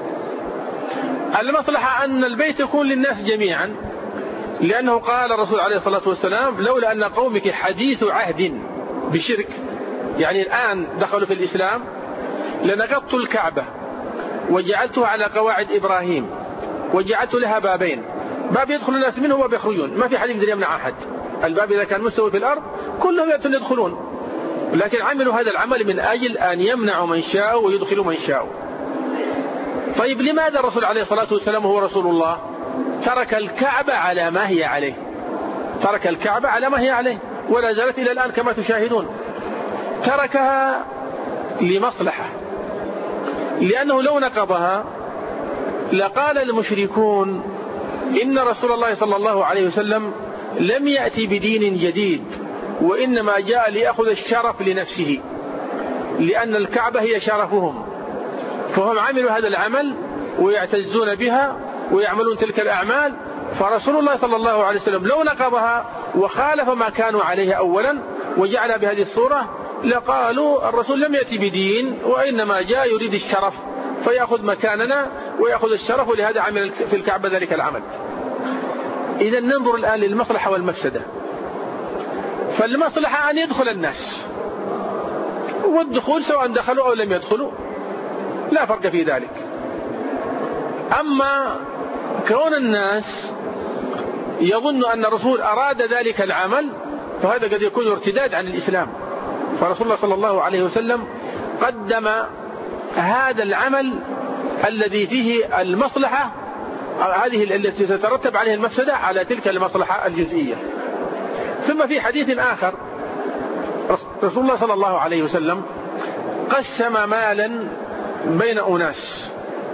المصلحة أن البيت يكون للناس جميعا، لأنه قال الرسول عليه الصلاة والسلام: لولا أن قومك حديث عهد بشرك، يعني الآن دخلوا في الإسلام، لنقضت الكعبة وجعلتها على قواعد إبراهيم وجعلت لها بابين، باب يدخل الناس منه وباب يخرجون، ما في حد يقدر يمنع أحد. الباب إذا كان مستوي في الأرض كلهم يأتون يدخلون، لكن عملوا هذا العمل من أجل أن يمنعوا من شاء ويدخلوا من شاء. طيب لماذا الرسول عليه الصلاة والسلام هو رسول الله ترك الكعبة على ما هي عليه؟ ترك الكعبة على ما هي عليه ولا زالت إلى الآن كما تشاهدون. تركها لمصلحة، لأنه لو نقضها لقال المشركون إن رسول الله صلى الله عليه وسلم لم يأتي بدين جديد، وإنما جاء ليأخذ الشرف لنفسه، لأن الكعبة هي شرفهم، فهم عملوا هذا العمل ويعتزون بها ويعملون تلك الأعمال. فرسول الله صلى الله عليه وسلم لو نقضها وخالف ما كانوا عليه أولا وجعل بهذه الصورة لقالوا الرسول لم يأتي بدين وإنما جاء يريد الشرف فيأخذ مكاننا ويأخذ الشرف، ولهذا عمل في الكعبة ذلك العمل. إذا ننظر الآن للمصلحة والمفسدة. فالمصلحة أن يدخل الناس، والدخول سواء دخلوا أو لم يدخلوا لا فرق في ذلك. أما كون الناس يظن أن الرسول أراد ذلك العمل فهذا قد يكون ارتداد عن الإسلام. فرسول الله صلى الله عليه وسلم قدم هذا العمل الذي فيه المصلحة هذه التي تترتب عليه المفسدة على تلك المصلحة الجزئية. ثم في حديث آخر رسول الله صلى الله عليه وسلم قسم مالا بين أناس،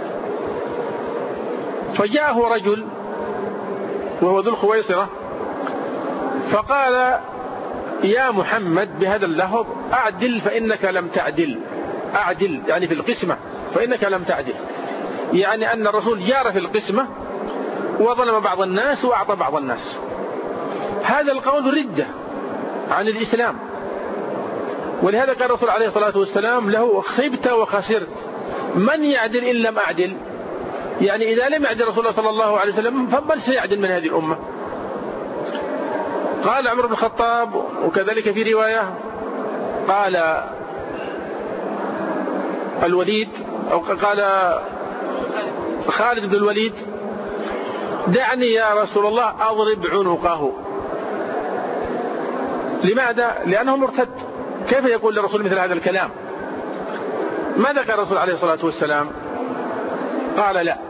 فجاءه رجل وهو ذو الخويصرة فقال: يا محمد بهذا اللفظ: أعدل فإنك لم تعدل. أعدل يعني في القسمة فإنك لم تعدل، يعني أن الرسول جار في القسمة وظلم بعض الناس وأعطى بعض الناس. هذا القول ردة عن الإسلام، ولهذا قال الرسول عليه الصلاة والسلام له: خبت وخسرت، من يعدل إن لم أعدل؟ يعني إذا لم يعدل رسول الله صلى الله عليه وسلم فمن سيعدل من هذه الأمة؟ قال عمر بن الخطاب، وكذلك في رواية قال الوليد أو قال خالد بن الوليد: دعني يا رسول الله أضرب عنقه. لماذا؟ لأنه مرتد. كيف يقول للرسول مثل هذا الكلام؟ ماذا قال الرسول عليه الصلاة والسلام؟ قال لا،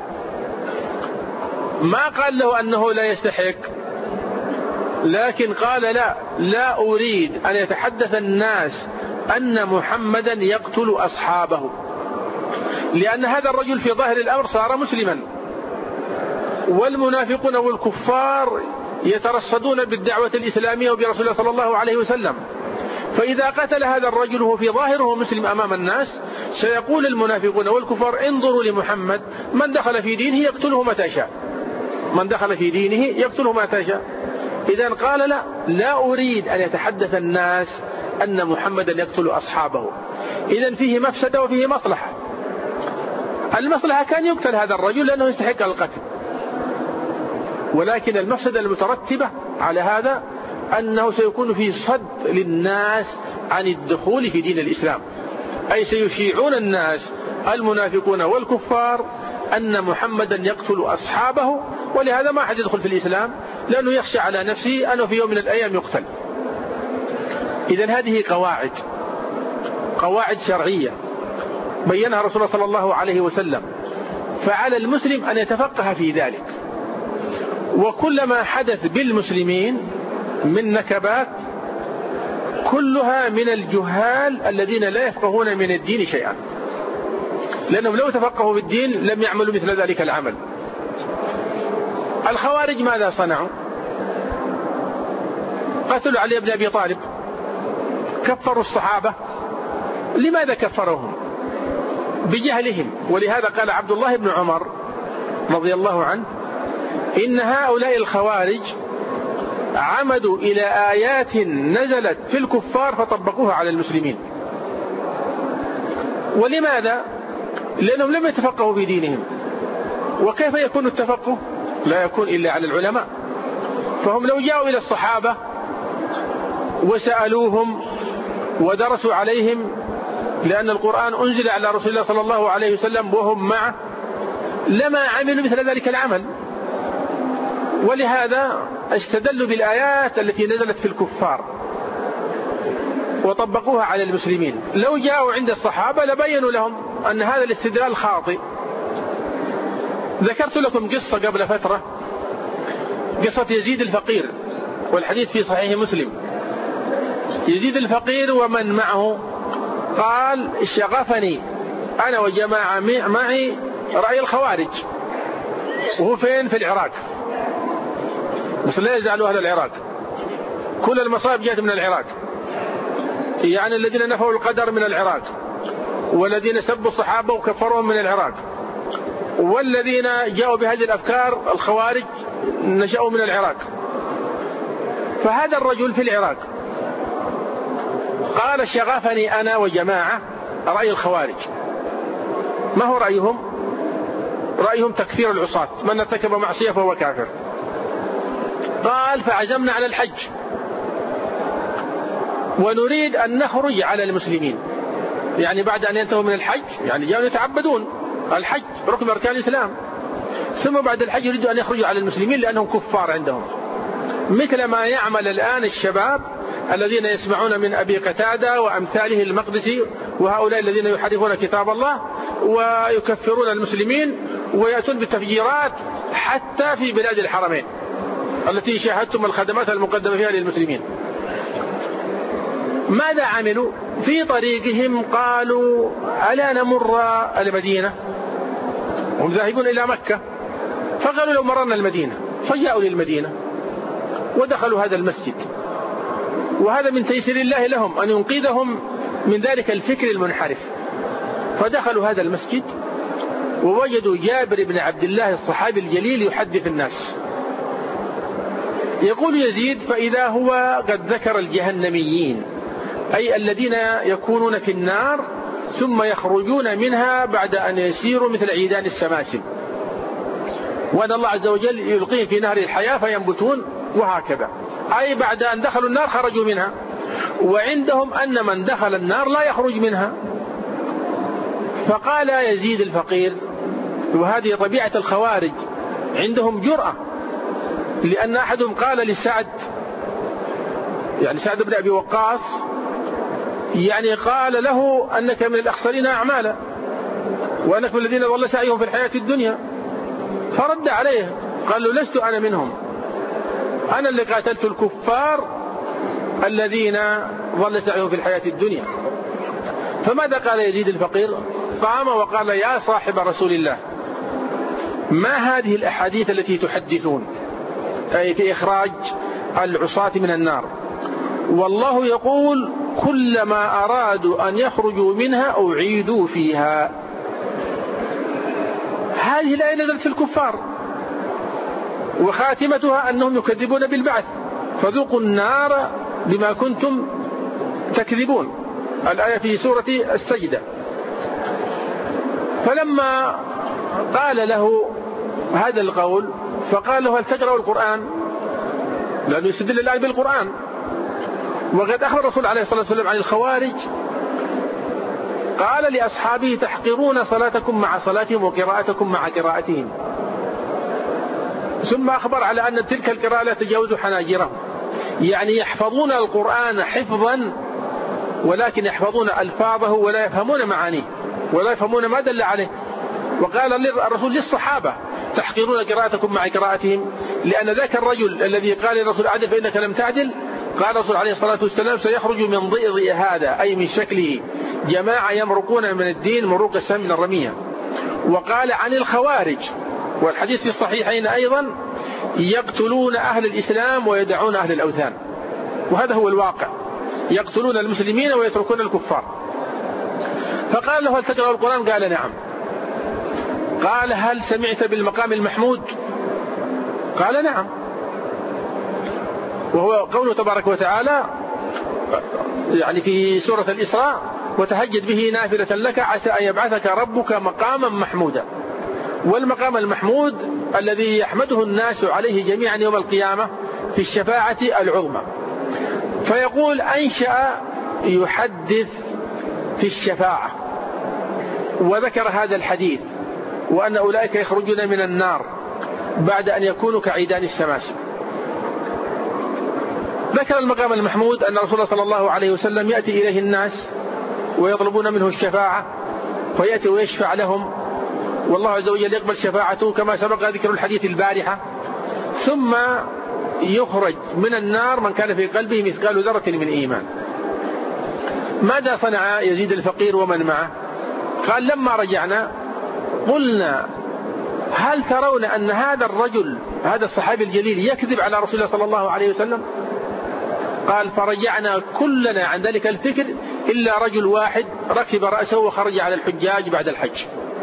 ما قال له أنه لا يستحق، لكن قال لا أريد أن يتحدث الناس أن محمدا يقتل أصحابه، لأن هذا الرجل في ظاهر الأمر صار مسلما، والمنافقون والكفار يترصدون بالدعوة الإسلامية وبرسول الله صلى الله عليه وسلم، فإذا قتل هذا الرجل وهو في ظاهره مسلم أمام الناس سيقول المنافقون والكفار انظروا لمحمد من دخل في دينه يقتله متى شاء، من دخل في دينه يقتله متى شاء. إذن قال لا أريد أن يتحدث الناس أن محمدا يقتل أصحابه. إذن فيه مفسدة وفيه مصلحة. المصلحة كان يقتل هذا الرجل لأنه يستحق القتل، ولكن المفسدة المترتبة على هذا أنه سيكون في صد للناس عن الدخول في دين الإسلام، أي سيشيعون الناس المنافقون والكفار أن محمدا يقتل أصحابه، ولهذا ما أحد يدخل في الإسلام لأنه يخشى على نفسه أنه في يوم من الأيام يقتل. إذن هذه قواعد شرعية بينها رسول الله صلى الله عليه وسلم، فعلى المسلم أن يتفقه في ذلك. وكلما حدث بالمسلمين من نكبات كلها من الجهال الذين لا يفقهون من الدين شيئا، لأنهم لو تفقهوا بالدين لم يعملوا مثل ذلك العمل. الخوارج ماذا صنعوا؟ قتلوا علي بن أبي طالب، كفروا الصحابة. لماذا كفرهم؟ بجهلهم. ولهذا قال عبد الله بن عمر رضي الله عنه إن هؤلاء الخوارج عمدوا إلى آيات نزلت في الكفار فطبقوها على المسلمين. ولماذا؟ لأنهم لم يتفقهوا في دينهم. وكيف يكون التفقه؟ لا يكون إلا على العلماء. فهم لو جاءوا إلى الصحابة وسألوهم ودرسوا عليهم، لأن القرآن أنزل على رسول الله صلى الله عليه وسلم وهم معه، لما عملوا مثل ذلك العمل. ولهذا استدلوا بالآيات التي نزلت في الكفار وطبقوها على المسلمين. لو جاءوا عند الصحابة لبينوا لهم أن هذا الاستدلال خاطئ. ذكرت لكم قصة قبل فترة، قصة يزيد الفقير، والحديث في صحيح مسلم. يزيد الفقير ومن معه قال شغفني أنا وجماعة معي رأي الخوارج، وهو فين؟ في العراق. بس لا يزعلوا أهل العراق، كل المصائب جاءت من العراق، يعني الذين نفوا القدر من العراق، والذين سبوا الصحابة وكفرهم من العراق، والذين جاءوا بهذه الأفكار الخوارج نشأوا من العراق. فهذا الرجل في العراق قال شغفني أنا وجماعة رأي الخوارج. ما هو رأيهم؟ رأيهم تكفير العصاة، من ارتكب معصية فهو كافر. قال فعزمنا على الحج ونريد أن نخرج على المسلمين، يعني بعد أن ينتهوا من الحج، يعني جاءوا يتعبدون، الحج ركن أركان الإسلام، ثم بعد الحج يريدوا أن يخرجوا على المسلمين لأنهم كفار عندهم، مثل ما يعمل الآن الشباب الذين يسمعون من أبي قتادة وأمثاله المقدسي وهؤلاء الذين يحرفون كتاب الله ويكفرون المسلمين ويأتون بالتفجيرات حتى في بلاد الحرمين التي شاهدتم الخدمات المقدمة فيها للمسلمين. ماذا عملوا؟ في طريقهم قالوا ألا نمر المدينة؟ هم ذاهبون إلى مكة، فقالوا لو مررنا المدينة، فجاءوا للمدينة ودخلوا هذا المسجد. وهذا من تيسير الله لهم أن ينقذهم من ذلك الفكر المنحرف. فدخلوا هذا المسجد ووجدوا جابر بن عبد الله الصحابي الجليل يحدث الناس. يقول يزيد فإذا هو قد ذكر الجهنميين، أي الذين يكونون في النار ثم يخرجون منها بعد أن يسيروا مثل عيدان السماسم، وأن الله عز وجل يلقيهم في نهر الحياة فينبتون، وهكذا، أي بعد أن دخلوا النار خرجوا منها. وعندهم أن من دخل النار لا يخرج منها. فقال يزيد الفقير، وهذه طبيعة الخوارج، عندهم جرأة، لأن أحدهم قال لسعد، يعني سعد بن أبي وقاص، يعني قال له أنك من الأخسرين أعمالا وأنك من الذين ضل سعيهم في الحياة الدنيا. فرد عليه قال له لست أنا منهم، أنا اللي قاتلت الكفار الذين ضل سعيهم في الحياة الدنيا. فماذا قال يزيد الفقير؟ قام وقال يا صاحب رسول الله، ما هذه الأحاديث التي تحدثون أي في إخراج العصاة من النار؟ والله يقول كلما أرادوا أن يخرجوا منها أعيدوا فيها. هذه الآية نزلت في الكفار وخاتمتها أنهم يكذبون بالبعث فذوقوا النار بما كنتم تكذبون، الآية في سورة السجدة. فلما قال له هذا القول فقال له هل تقرأ القرآن؟ لأنه يستدل الآية بالقرآن. وقد أخبر الرسول عليه الصلاة والسلام عن الخوارج قال لأصحابه تحقرون صلاتكم مع صلاتهم وقراءتكم مع قراءتهم. ثم أخبر على أن تلك القراءة لا تجاوز حناجرهم، يعني يحفظون القرآن حفظا ولكن يحفظون ألفاظه ولا يفهمون معانيه ولا يفهمون ما دل عليه. وقال الرسول للصحابة تحقرون قراءتكم مع قراءتهم، لأن ذاك الرجل الذي قال للرسول عدل فإنك لم تعدل، قال الرسول عليه الصلاة والسلام سيخرج من ضئضئ هذا أي من شكله جماعة يمرقون من الدين مروق السهم من الرمية. وقال عن الخوارج والحديث في الصحيحين أيضا يقتلون أهل الإسلام ويدعون أهل الأوثان، وهذا هو الواقع، يقتلون المسلمين ويتركون الكفار. فقال له هل تقرأ القرآن؟ قال نعم. قال هل سمعت بالمقام المحمود؟ قال نعم، وهو قوله تبارك وتعالى يعني في سورة الإسراء وتهجد به نافلة لك عسى أن يبعثك ربك مقاما محمودا. والمقام المحمود الذي يحمده الناس عليه جميعا يوم القيامة في الشفاعة العظمى. فيقول أنشأ يحدث في الشفاعة وذكر هذا الحديث وأن أولئك يخرجون من النار بعد أن يكونوا كعيدان الشماسي. ذكر المقام المحمود أن رسول الله صلى الله عليه وسلم يأتي إليه الناس ويطلبون منه الشفاعة فيأتي ويشفع لهم والله عز وجل يقبل شفاعته كما سبق ذكر الحديث البارحة. ثم يخرج من النار من كان في قلبه مثقال ذرة من إيمان. ماذا صنع يزيد الفقير ومن معه؟ قال لما رجعنا قلنا هل ترون أن هذا الرجل هذا الصحابي الجليل يكذب على رسول الله صلى الله عليه وسلم؟ قال فرجعنا كلنا عن ذلك الفكر إلا رجل واحد ركب رأسه وخرج على الحجاج بعد الحج.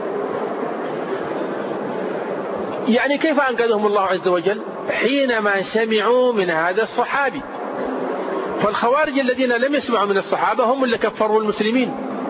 يعني كيف أنقذهم الله عز وجل؟ حينما سمعوا من هذا الصحابي. فالخوارج الذين لم يسمعوا من الصحابة هم اللي كفروا المسلمين.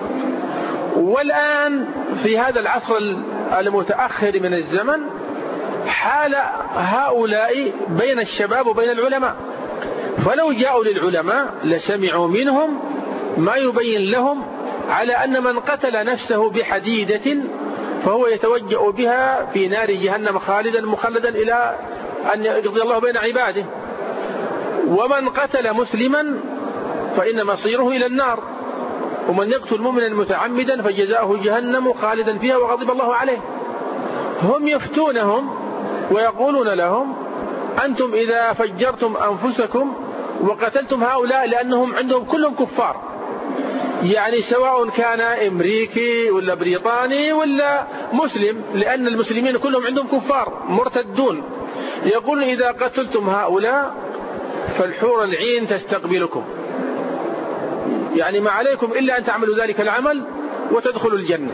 والآن في هذا العصر المتأخر من الزمن حال هؤلاء بين الشباب وبين العلماء، فلو جاءوا للعلماء لسمعوا منهم ما يبين لهم على أن من قتل نفسه بحديدة فهو يتوجأ بها في نار جهنم خالدا مخلدا إلى أن يقضي الله بين عباده، ومن قتل مسلما فإن مصيره إلى النار، ومن يقتل مؤمنا متعمدا فجزاؤه جهنم خالدا فيها وغضب الله عليه. هم يفتونهم ويقولون لهم أنتم إذا فجرتم أنفسكم وقتلتم هؤلاء لأنهم عندهم كلهم كفار، يعني سواء كان أمريكي ولا بريطاني ولا مسلم، لأن المسلمين كلهم عندهم كفار مرتدون، يقول إذا قتلتم هؤلاء فالحور العين تستقبلكم، يعني ما عليكم إلا أن تعملوا ذلك العمل وتدخلوا الجنة.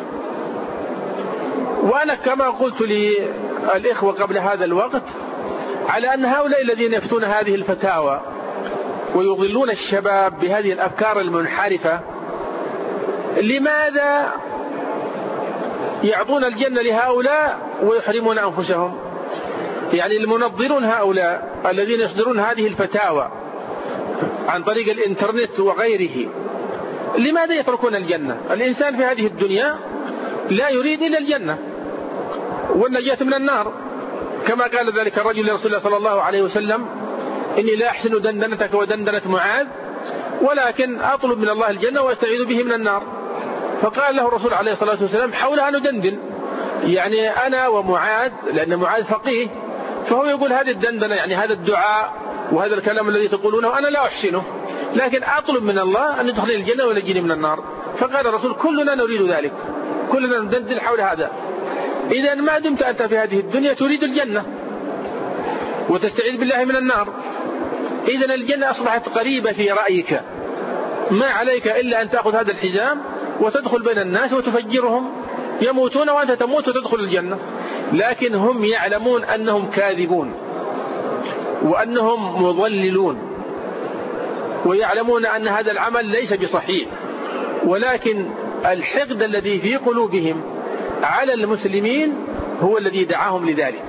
وأنا كما قلت للإخوة قبل هذا الوقت على أن هؤلاء الذين يفتون هذه الفتاوى ويضلون الشباب بهذه الأفكار المنحرفة لماذا يعطون الجنة لهؤلاء ويحرمون أنفسهم؟ يعني المنظرون هؤلاء الذين يصدرون هذه الفتاوى عن طريق الإنترنت وغيره لماذا يتركون الجنة؟ الإنسان في هذه الدنيا لا يريد إلا الجنة والنجاة من النار، كما قال ذلك الرجل لرسول الله صلى الله عليه وسلم إني لا أحسن دندنتك ودندنة معاذ ولكن أطلب من الله الجنة وأستعيذ به من النار. فقال له الرسول عليه الصلاة والسلام حولها ندندن، يعني أنا ومعاذ، لأن معاذ فقيه، فهو يقول هذه الدندنة، يعني هذا الدعاء وهذا الكلام الذي تقولونه أنا لا أحسنه، لكن أطلب من الله أن يدخلني الجنة وينجيني من النار. فقال الرسول كلنا نريد ذلك، كلنا ندندن حول هذا. إذا ما دمت أنت في هذه الدنيا تريد الجنة وتستعيذ بالله من النار، إذا الجنة أصبحت قريبة في رأيك، ما عليك إلا أن تأخذ هذا الحزام وتدخل بين الناس وتفجرهم، يموتون وأنت تموت وتدخل الجنة. لكن هم يعلمون أنهم كاذبون وأنهم مضللون، ويعلمون أن هذا العمل ليس بصحيح، ولكن الحقد الذي في قلوبهم على المسلمين هو الذي دعاهم لذلك.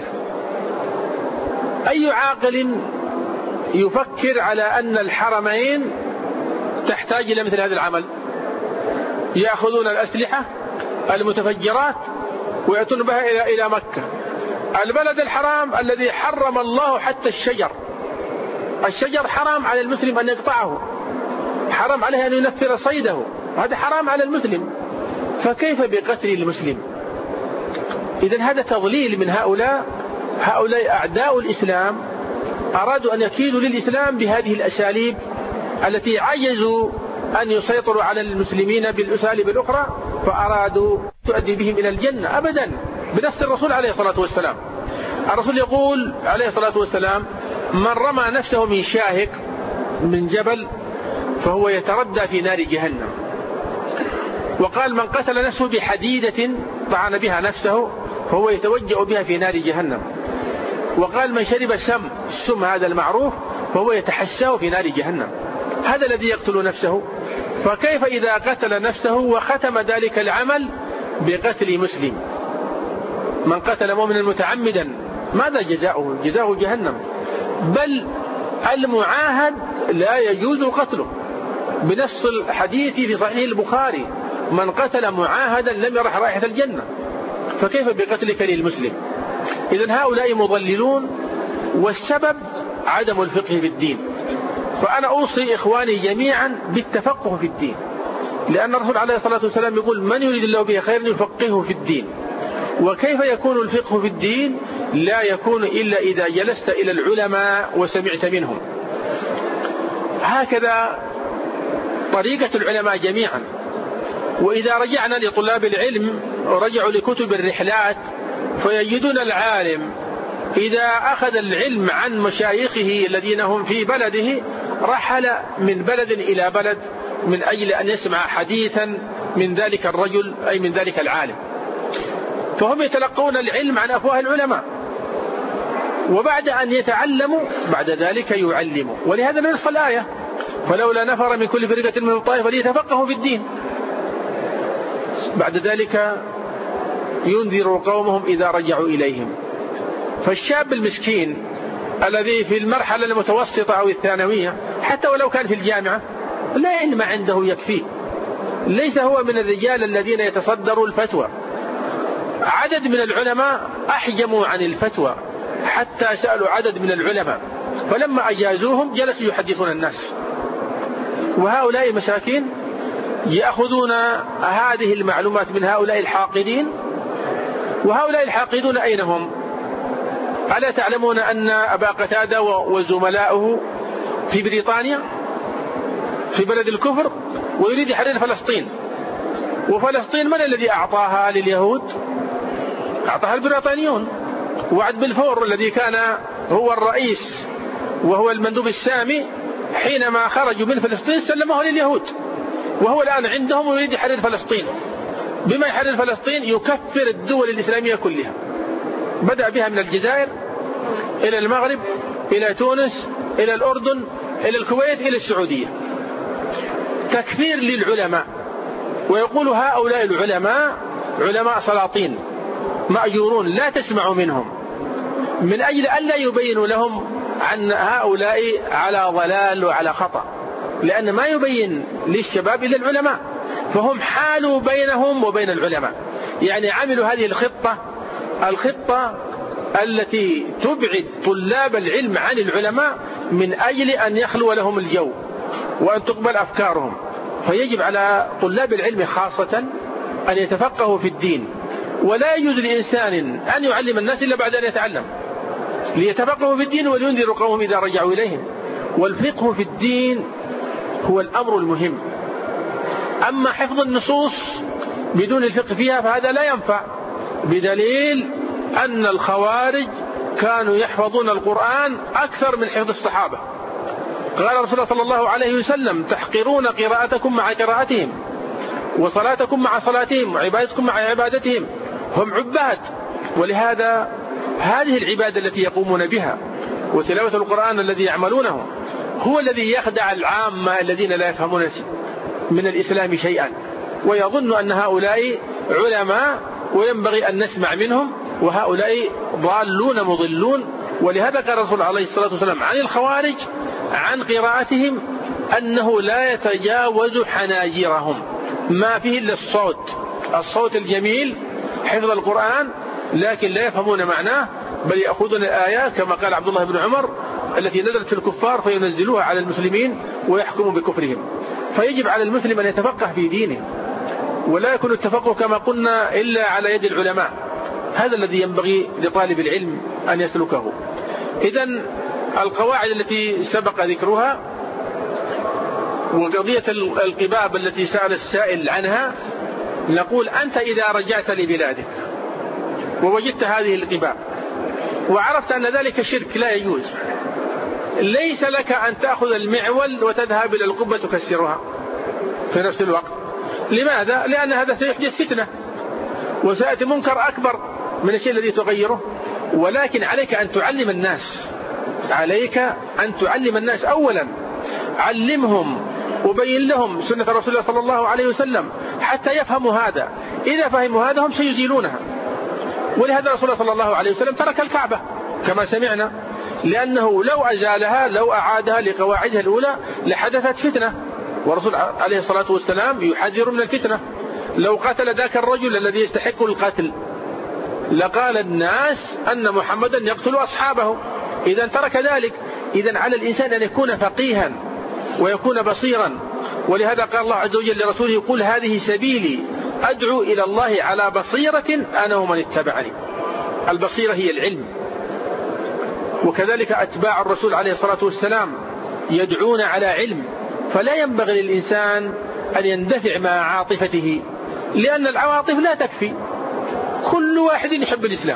أي عاقل يفكر على أن الحرمين تحتاج إلى مثل هذا العمل؟ يأخذون الأسلحة المتفجرات ويأتون بها إلى مكة، البلد الحرام الذي حرم الله حتى الشجر حرام على المسلم أن يقطعه، حرام عليه أن ينفر صيده، هذا حرام على المسلم، فكيف بقتل المسلم؟ إذن هذا تضليل من هؤلاء أعداء الإسلام، أرادوا أن يكيدوا للإسلام بهذه الأساليب التي عجزوا أن يسيطروا على المسلمين بالأساليب الأخرى، فأرادوا تؤدي بهم إلى الجنة أبدا بنص الرسول عليه الصلاة والسلام. الرسول يقول عليه الصلاة والسلام من رمى نفسه من شاهق من جبل فهو يتردى في نار جهنم، وقال من قتل نفسه بحديدة طعن بها نفسه فهو يتوجأ بها في نار جهنم، وقال من شرب السم هذا المعروف فهو يتحساه في نار جهنم. هذا الذي يقتل نفسه، فكيف إذا قتل نفسه وختم ذلك العمل بقتل مسلم؟ من قتل مؤمنا متعمدا ماذا جزاؤه؟ جزاؤه جهنم. بل المعاهد لا يجوز قتله بنص الحديث في صحيح البخاري من قتل معاهدا لم يرح رائحة الجنة، فكيف بقتلك للمسلم؟ إذن هؤلاء مضللون، والسبب عدم الفقه في الدين. فأنا أوصي إخواني جميعا بالتفقه في الدين، لأن الرسول عليه الصلاة والسلام يقول من يريد الله به خيرا يفقهه في الدين. وكيف يكون الفقه في الدين؟ لا يكون إلا إذا جلست إلى العلماء وسمعت منهم. هكذا طريقة العلماء جميعا. وإذا رجعنا لطلاب العلم رجعوا لكتب الرحلات فيجدون العالم إذا أخذ العلم عن مشايخه الذين هم في بلده رحل من بلد إلى بلد من أجل أن يسمع حديثا من ذلك الرجل أي من ذلك العالم، فهم يتلقون العلم عن أفواه العلماء، وبعد أن يتعلموا بعد ذلك يعلموا. ولهذا نص الآية فلولا نفر من كل فرقة من الطائفة ليتفقهوا في الدين. بعد ذلك ينذر قومهم إذا رجعوا إليهم. فالشاب المسكين الذي في المرحلة المتوسطة أو الثانوية حتى ولو كان في الجامعة لا علم عنده يكفيه، ليس هو من الرجال الذين يتصدروا الفتوى. عدد من العلماء أحجموا عن الفتوى حتى سألوا عدد من العلماء، فلما أجازوهم جلسوا يحدثون الناس. وهؤلاء مساكين يأخذون هذه المعلومات من هؤلاء الحاقدين. وهؤلاء الحاقدون أين هم؟ ألا تعلمون أن أبا قتادة وزملاؤه في بريطانيا في بلد الكفر ويريد يحرر فلسطين، وفلسطين من الذي أعطاها لليهود؟ أعطاها البريطانيون. وعد بلفور الذي كان هو الرئيس وهو المندوب السامي حينما خرجوا من فلسطين سلمه لليهود، وهو الآن عندهم ويريد يحرر فلسطين. بما يحرر فلسطين يكفر الدول الإسلامية كلها، بدأ بها من الجزائر إلى المغرب إلى تونس إلى الأردن إلى الكويت إلى السعودية، تكفير للعلماء. ويقول هؤلاء العلماء علماء سلاطين مأجورون لا تسمعوا منهم، من أجل أن لا يبينوا لهم عن هؤلاء على ضلال وعلى خطأ، لأن ما يبين للشباب إلا العلماء، فهم حالوا بينهم وبين العلماء. يعني عملوا هذه الخطة التي تبعد طلاب العلم عن العلماء من أجل أن يخلو لهم الجو. وأن تقبل أفكارهم. فيجب على طلاب العلم خاصة أن يتفقهوا في الدين، ولا يجوز لإنسان أن يعلم الناس إلا بعد أن يتعلم، ليتفقهوا في الدين ولينذروا قومهم إذا رجعوا إليهم. والفقه في الدين هو الأمر المهم. أما حفظ النصوص بدون الفقه فيها فهذا لا ينفع، بدليل أن الخوارج كانوا يحفظون القرآن أكثر من حفظ الصحابة. قال رسول الله صلى الله عليه وسلم: تحقرون قراءتكم مع قراءتهم، وصلاتكم مع صلاتهم، وعبادتكم مع عبادتهم. هم عباد، ولهذا هذه العبادة التي يقومون بها وتلاوة القرآن الذي يعملونه هو الذي يخدع العامة الذين لا يفهمون من الإسلام شيئا، ويظن أن هؤلاء علماء وينبغي أن نسمع منهم، وهؤلاء ضالون مضلون. ولهذا قال الرسول عليه الصلاة والسلام عن الخوارج عن قراءتهم أنه لا يتجاوز حناجرهم، ما فيه إلا الصوت الجميل، حفظ القرآن، لكن لا يفهمون معناه، بل يأخذون الآيات كما قال عبد الله بن عمر التي نزلت في الكفار فينزلوها على المسلمين ويحكموا بكفرهم. فيجب على المسلم أن يتفقه في دينه، ولا يكون التفقه كما قلنا إلا على يد العلماء. هذا الذي ينبغي لطالب العلم أن يسلكه. إذن القواعد التي سبق ذكرها وقضية القباب التي سأل السائل عنها، نقول: أنت إذا رجعت لبلادك ووجدت هذه القباب وعرفت أن ذلك شرك لا يجوز، ليس لك أن تأخذ المعول وتذهب إلى القبة تكسرها في نفس الوقت. لماذا؟ لأن هذا سيحدث فتنة وسيأتي منكر أكبر من الشيء الذي تغيره. ولكن عليك أن تعلم الناس، عليك أن تعلم الناس أولا، علمهم وبين لهم سنة رسول الله صلى الله عليه وسلم حتى يفهموا هذا. إذا فهموا هذا هم سيزيلونها. ولهذا رسول الله صلى الله عليه وسلم ترك الكعبة كما سمعنا، لأنه لو أزالها لو أعادها لقواعدها الأولى لحدثت فتنة، ورسول عليه الصلاة والسلام يحذر من الفتنة. لو قتل ذاك الرجل الذي يستحق القتل لقال الناس أن محمدا يقتل أصحابه، إذا ترك ذلك. إذا على الإنسان أن يكون فقيها ويكون بصيرا. ولهذا قال الله عز وجل لرسوله: قل هذه سبيلي أدعو إلى الله على بصيرة أنا ومن اتبعني. البصيرة هي العلم. وكذلك أتباع الرسول عليه الصلاة والسلام يدعون على علم، فلا ينبغي للإنسان أن يندفع مع عاطفته، لأن العواطف لا تكفي. كل واحد يحب الإسلام،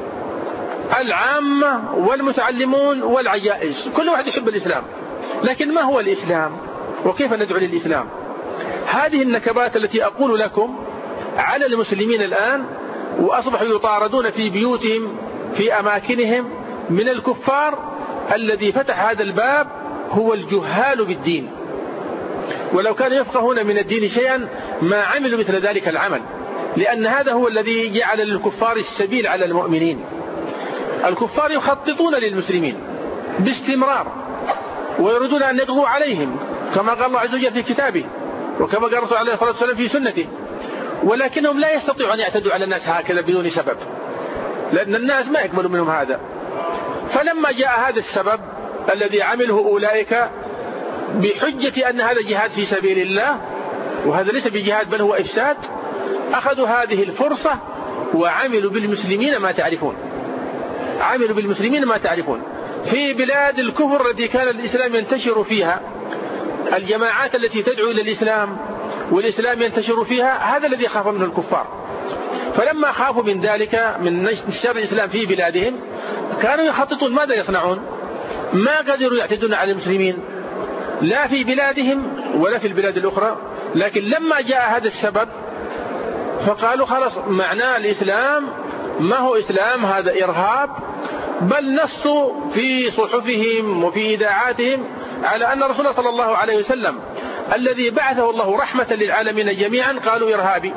العامة والمتعلمون والعجائز، كل واحد يحب الإسلام، لكن ما هو الإسلام وكيف ندعو للإسلام؟ هذه النكبات التي أقول لكم على المسلمين الآن، وأصبحوا يطاردون في بيوتهم في أماكنهم من الكفار. الذي فتح هذا الباب هو الجهال بالدين، ولو كانوا يفقهون من الدين شيئا ما عملوا مثل ذلك العمل، لأن هذا هو الذي جعل للكفار السبيل على المؤمنين. الكفار يخططون للمسلمين باستمرار ويريدون أن يطغوا عليهم كما قال الله عز وجل في كتابه، وكما قال الرسول عليه الصلاة والسلام في سنته، ولكنهم لا يستطيعون أن يعتدوا على الناس هكذا بدون سبب، لأن الناس ما يقبلوا منهم هذا. فلما جاء هذا السبب الذي عمله أولئك بحجة أن هذا جهاد في سبيل الله، وهذا ليس بجهاد بل هو إفساد، أخذوا هذه الفرصة وعملوا بالمسلمين ما تعرفون. عملوا بالمسلمين ما تعرفون في بلاد الكفر التي كان الإسلام ينتشر فيها، الجماعات التي تدعو إلى الإسلام والإسلام ينتشر فيها، هذا الذي خاف منه الكفار. فلما خافوا من ذلك من نشر الإسلام في بلادهم كانوا يخططون ماذا يصنعون. ما قدروا يعتدون على المسلمين لا في بلادهم ولا في البلاد الأخرى، لكن لما جاء هذا السبب فقالوا خلاص معناه الإسلام ما هو إسلام، هذا إرهاب. بل نصوا في صحفهم وفي إذاعاتهم على أن رسول الله صلى الله عليه وسلم الذي بعثه الله رحمة للعالمين جميعا قالوا إرهابي.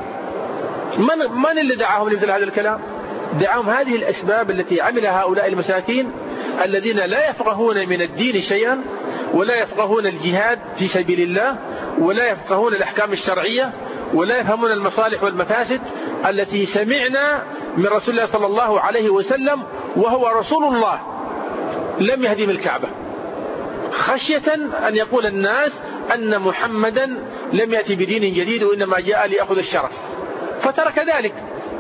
من اللي دعاهم لمثل هذا الكلام؟ دعاهم هذه الأسباب التي عملها هؤلاء المساكين الذين لا يفقهون من الدين شيئا، ولا يفقهون الجهاد في سبيل الله، ولا يفقهون الأحكام الشرعية، ولا يفهمون المصالح والمفاسد التي سمعنا من رسول الله صلى الله عليه وسلم وهو رسول الله لم يهدم الكعبة، خشية أن يقول الناس أن محمدا لم يأتي بدين جديد وإنما جاء ليأخذ الشرف، فترك ذلك.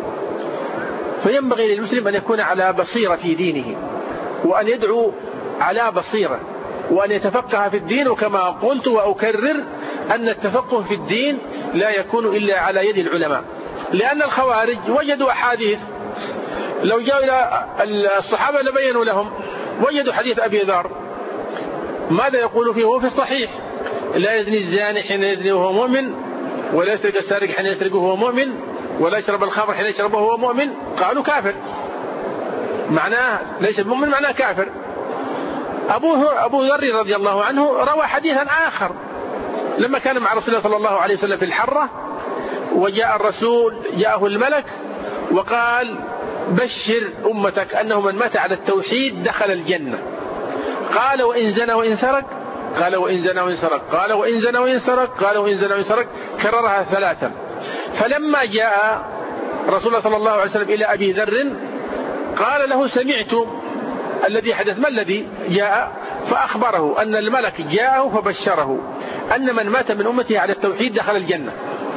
فينبغي للمسلم أن يكون على بصيرة في دينه، وأن يدعو على بصيرة، وأن يتفقه في الدين. وكما قلت وأكرر أن التفقه في الدين لا يكون إلا على يد العلماء، لأن الخوارج وجدوا أحاديث، لو جاءوا إلى الصحابة لبينوا لهم، وجدوا حديث أبي ذر ماذا يقول فيه؟ هو في الصحيح: لا يزني الزاني حين يزني وهو مؤمن، ولا يسرق السارق حين يسرق وهو مؤمن، ولا يشرب الخمر حين يشربه وهو مؤمن. قالوا كافر، معناه ليس مؤمن، معناه كافر. أبو ذر رضي الله عنه روى حديثا آخر لما كان مع رسول الله صلى الله عليه وسلم في الحرة، وجاء الرسول جاءه الملك وقال: بشر أمتك أنه من مات على التوحيد دخل الجنة. قال: وإن زنى وإن سرق؟ قال: وإن زنى وإن سرق؟ قال: وإن زنى وإن سرق؟ قال: وإن زنى وإن سرق؟ كررها 3. فلما جاء رسول الله صلى الله عليه وسلم إلى أبي ذر قال له: سمعت الذي حدث. ما الذي جاء؟ فأخبره أن الملك جاءه فبشره أن من مات من أمته على التوحيد دخل الجنة.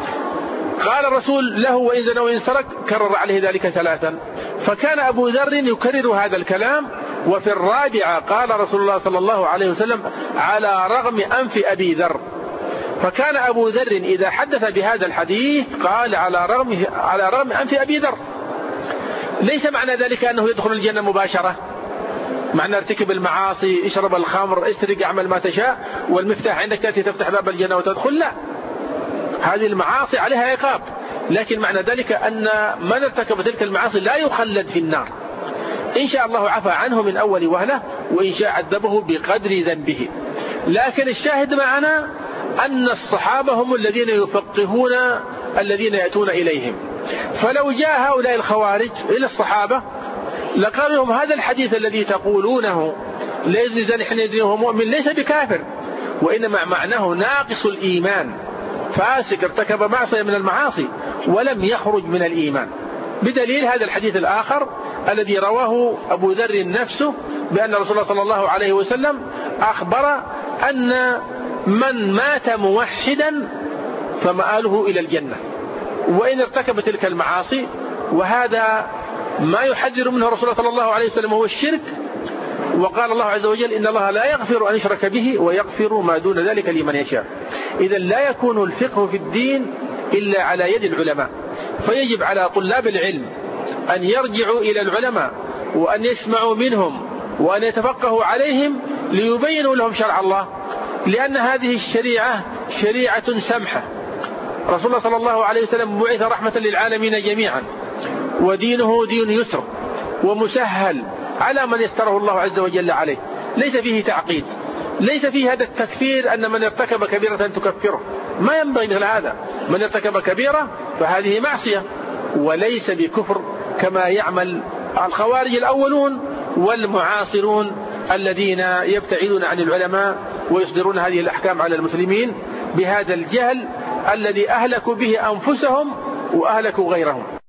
قال الرسول له: وإن زنى وإن سرق؟ كرر عليه ذلك 3. فكان أبو ذر يكرر هذا الكلام. وفي 4 قال رسول الله صلى الله عليه وسلم: على رغم أنف أبي ذر. فكان أبو ذر إذا حدث بهذا الحديث قال: على رغم أنف أبي ذر. ليس معنى ذلك أنه يدخل الجنة مباشرة، معنى ارتكب المعاصي، اشرب الخمر، اسرق، اعمل ما تشاء، والمفتاح عندك تأتي تفتح باب الجنة وتدخل. لا، هذه المعاصي عليها عقاب، لكن معنى ذلك أن من ارتكب تلك المعاصي لا يخلد في النار، إن شاء الله عفى عنه من أول وهلة، وإن شاء عذبه بقدر ذنبه. لكن الشاهد معنا أن الصحابة هم الذين يفقهون الذين يأتون إليهم. فلو جاء هؤلاء الخوارج إلى الصحابة لقال لهم: هذا الحديث الذي تقولونه لا يزني زاني حين يزني وهو مؤمن ليس بكافر، وإنما معناه ناقص الإيمان، فاسق ارتكب معصية من المعاصي ولم يخرج من الإيمان، بدليل هذا الحديث الآخر الذي رواه أبو ذر نفسه بأن رسول الله صلى الله عليه وسلم أخبر أن من مات موحدا فمآله إلى الجنة وإن ارتكب تلك المعاصي. وهذا ما يحذر منه رسول الله صلى الله عليه وسلم هو الشرك. وقال الله عز وجل: إن الله لا يغفر أن يشرك به ويغفر ما دون ذلك لمن يشاء. إذا لا يكون الفقه في الدين إلا على يد العلماء، فيجب على طلاب العلم أن يرجعوا إلى العلماء وأن يسمعوا منهم وأن يتفقهوا عليهم ليبينوا لهم شرع الله، لأن هذه الشريعة شريعة سمحة. رسول الله صلى الله عليه وسلم بعث رحمة للعالمين جميعا، ودينه دين يسر ومسهل على من يستره الله عز وجل عليه، ليس فيه تعقيد، ليس فيه هذا التكفير أن من ارتكب كبيرة تكفره، ما ينبغي مثل هذا. من ارتكب كبيرة فهذه معصية وليس بكفر كما يعمل الخوارج الأولون والمعاصرون الذين يبتعدون عن العلماء ويصدرون هذه الأحكام على المسلمين بهذا الجهل الذي أهلكوا به أنفسهم وأهلكوا غيرهم.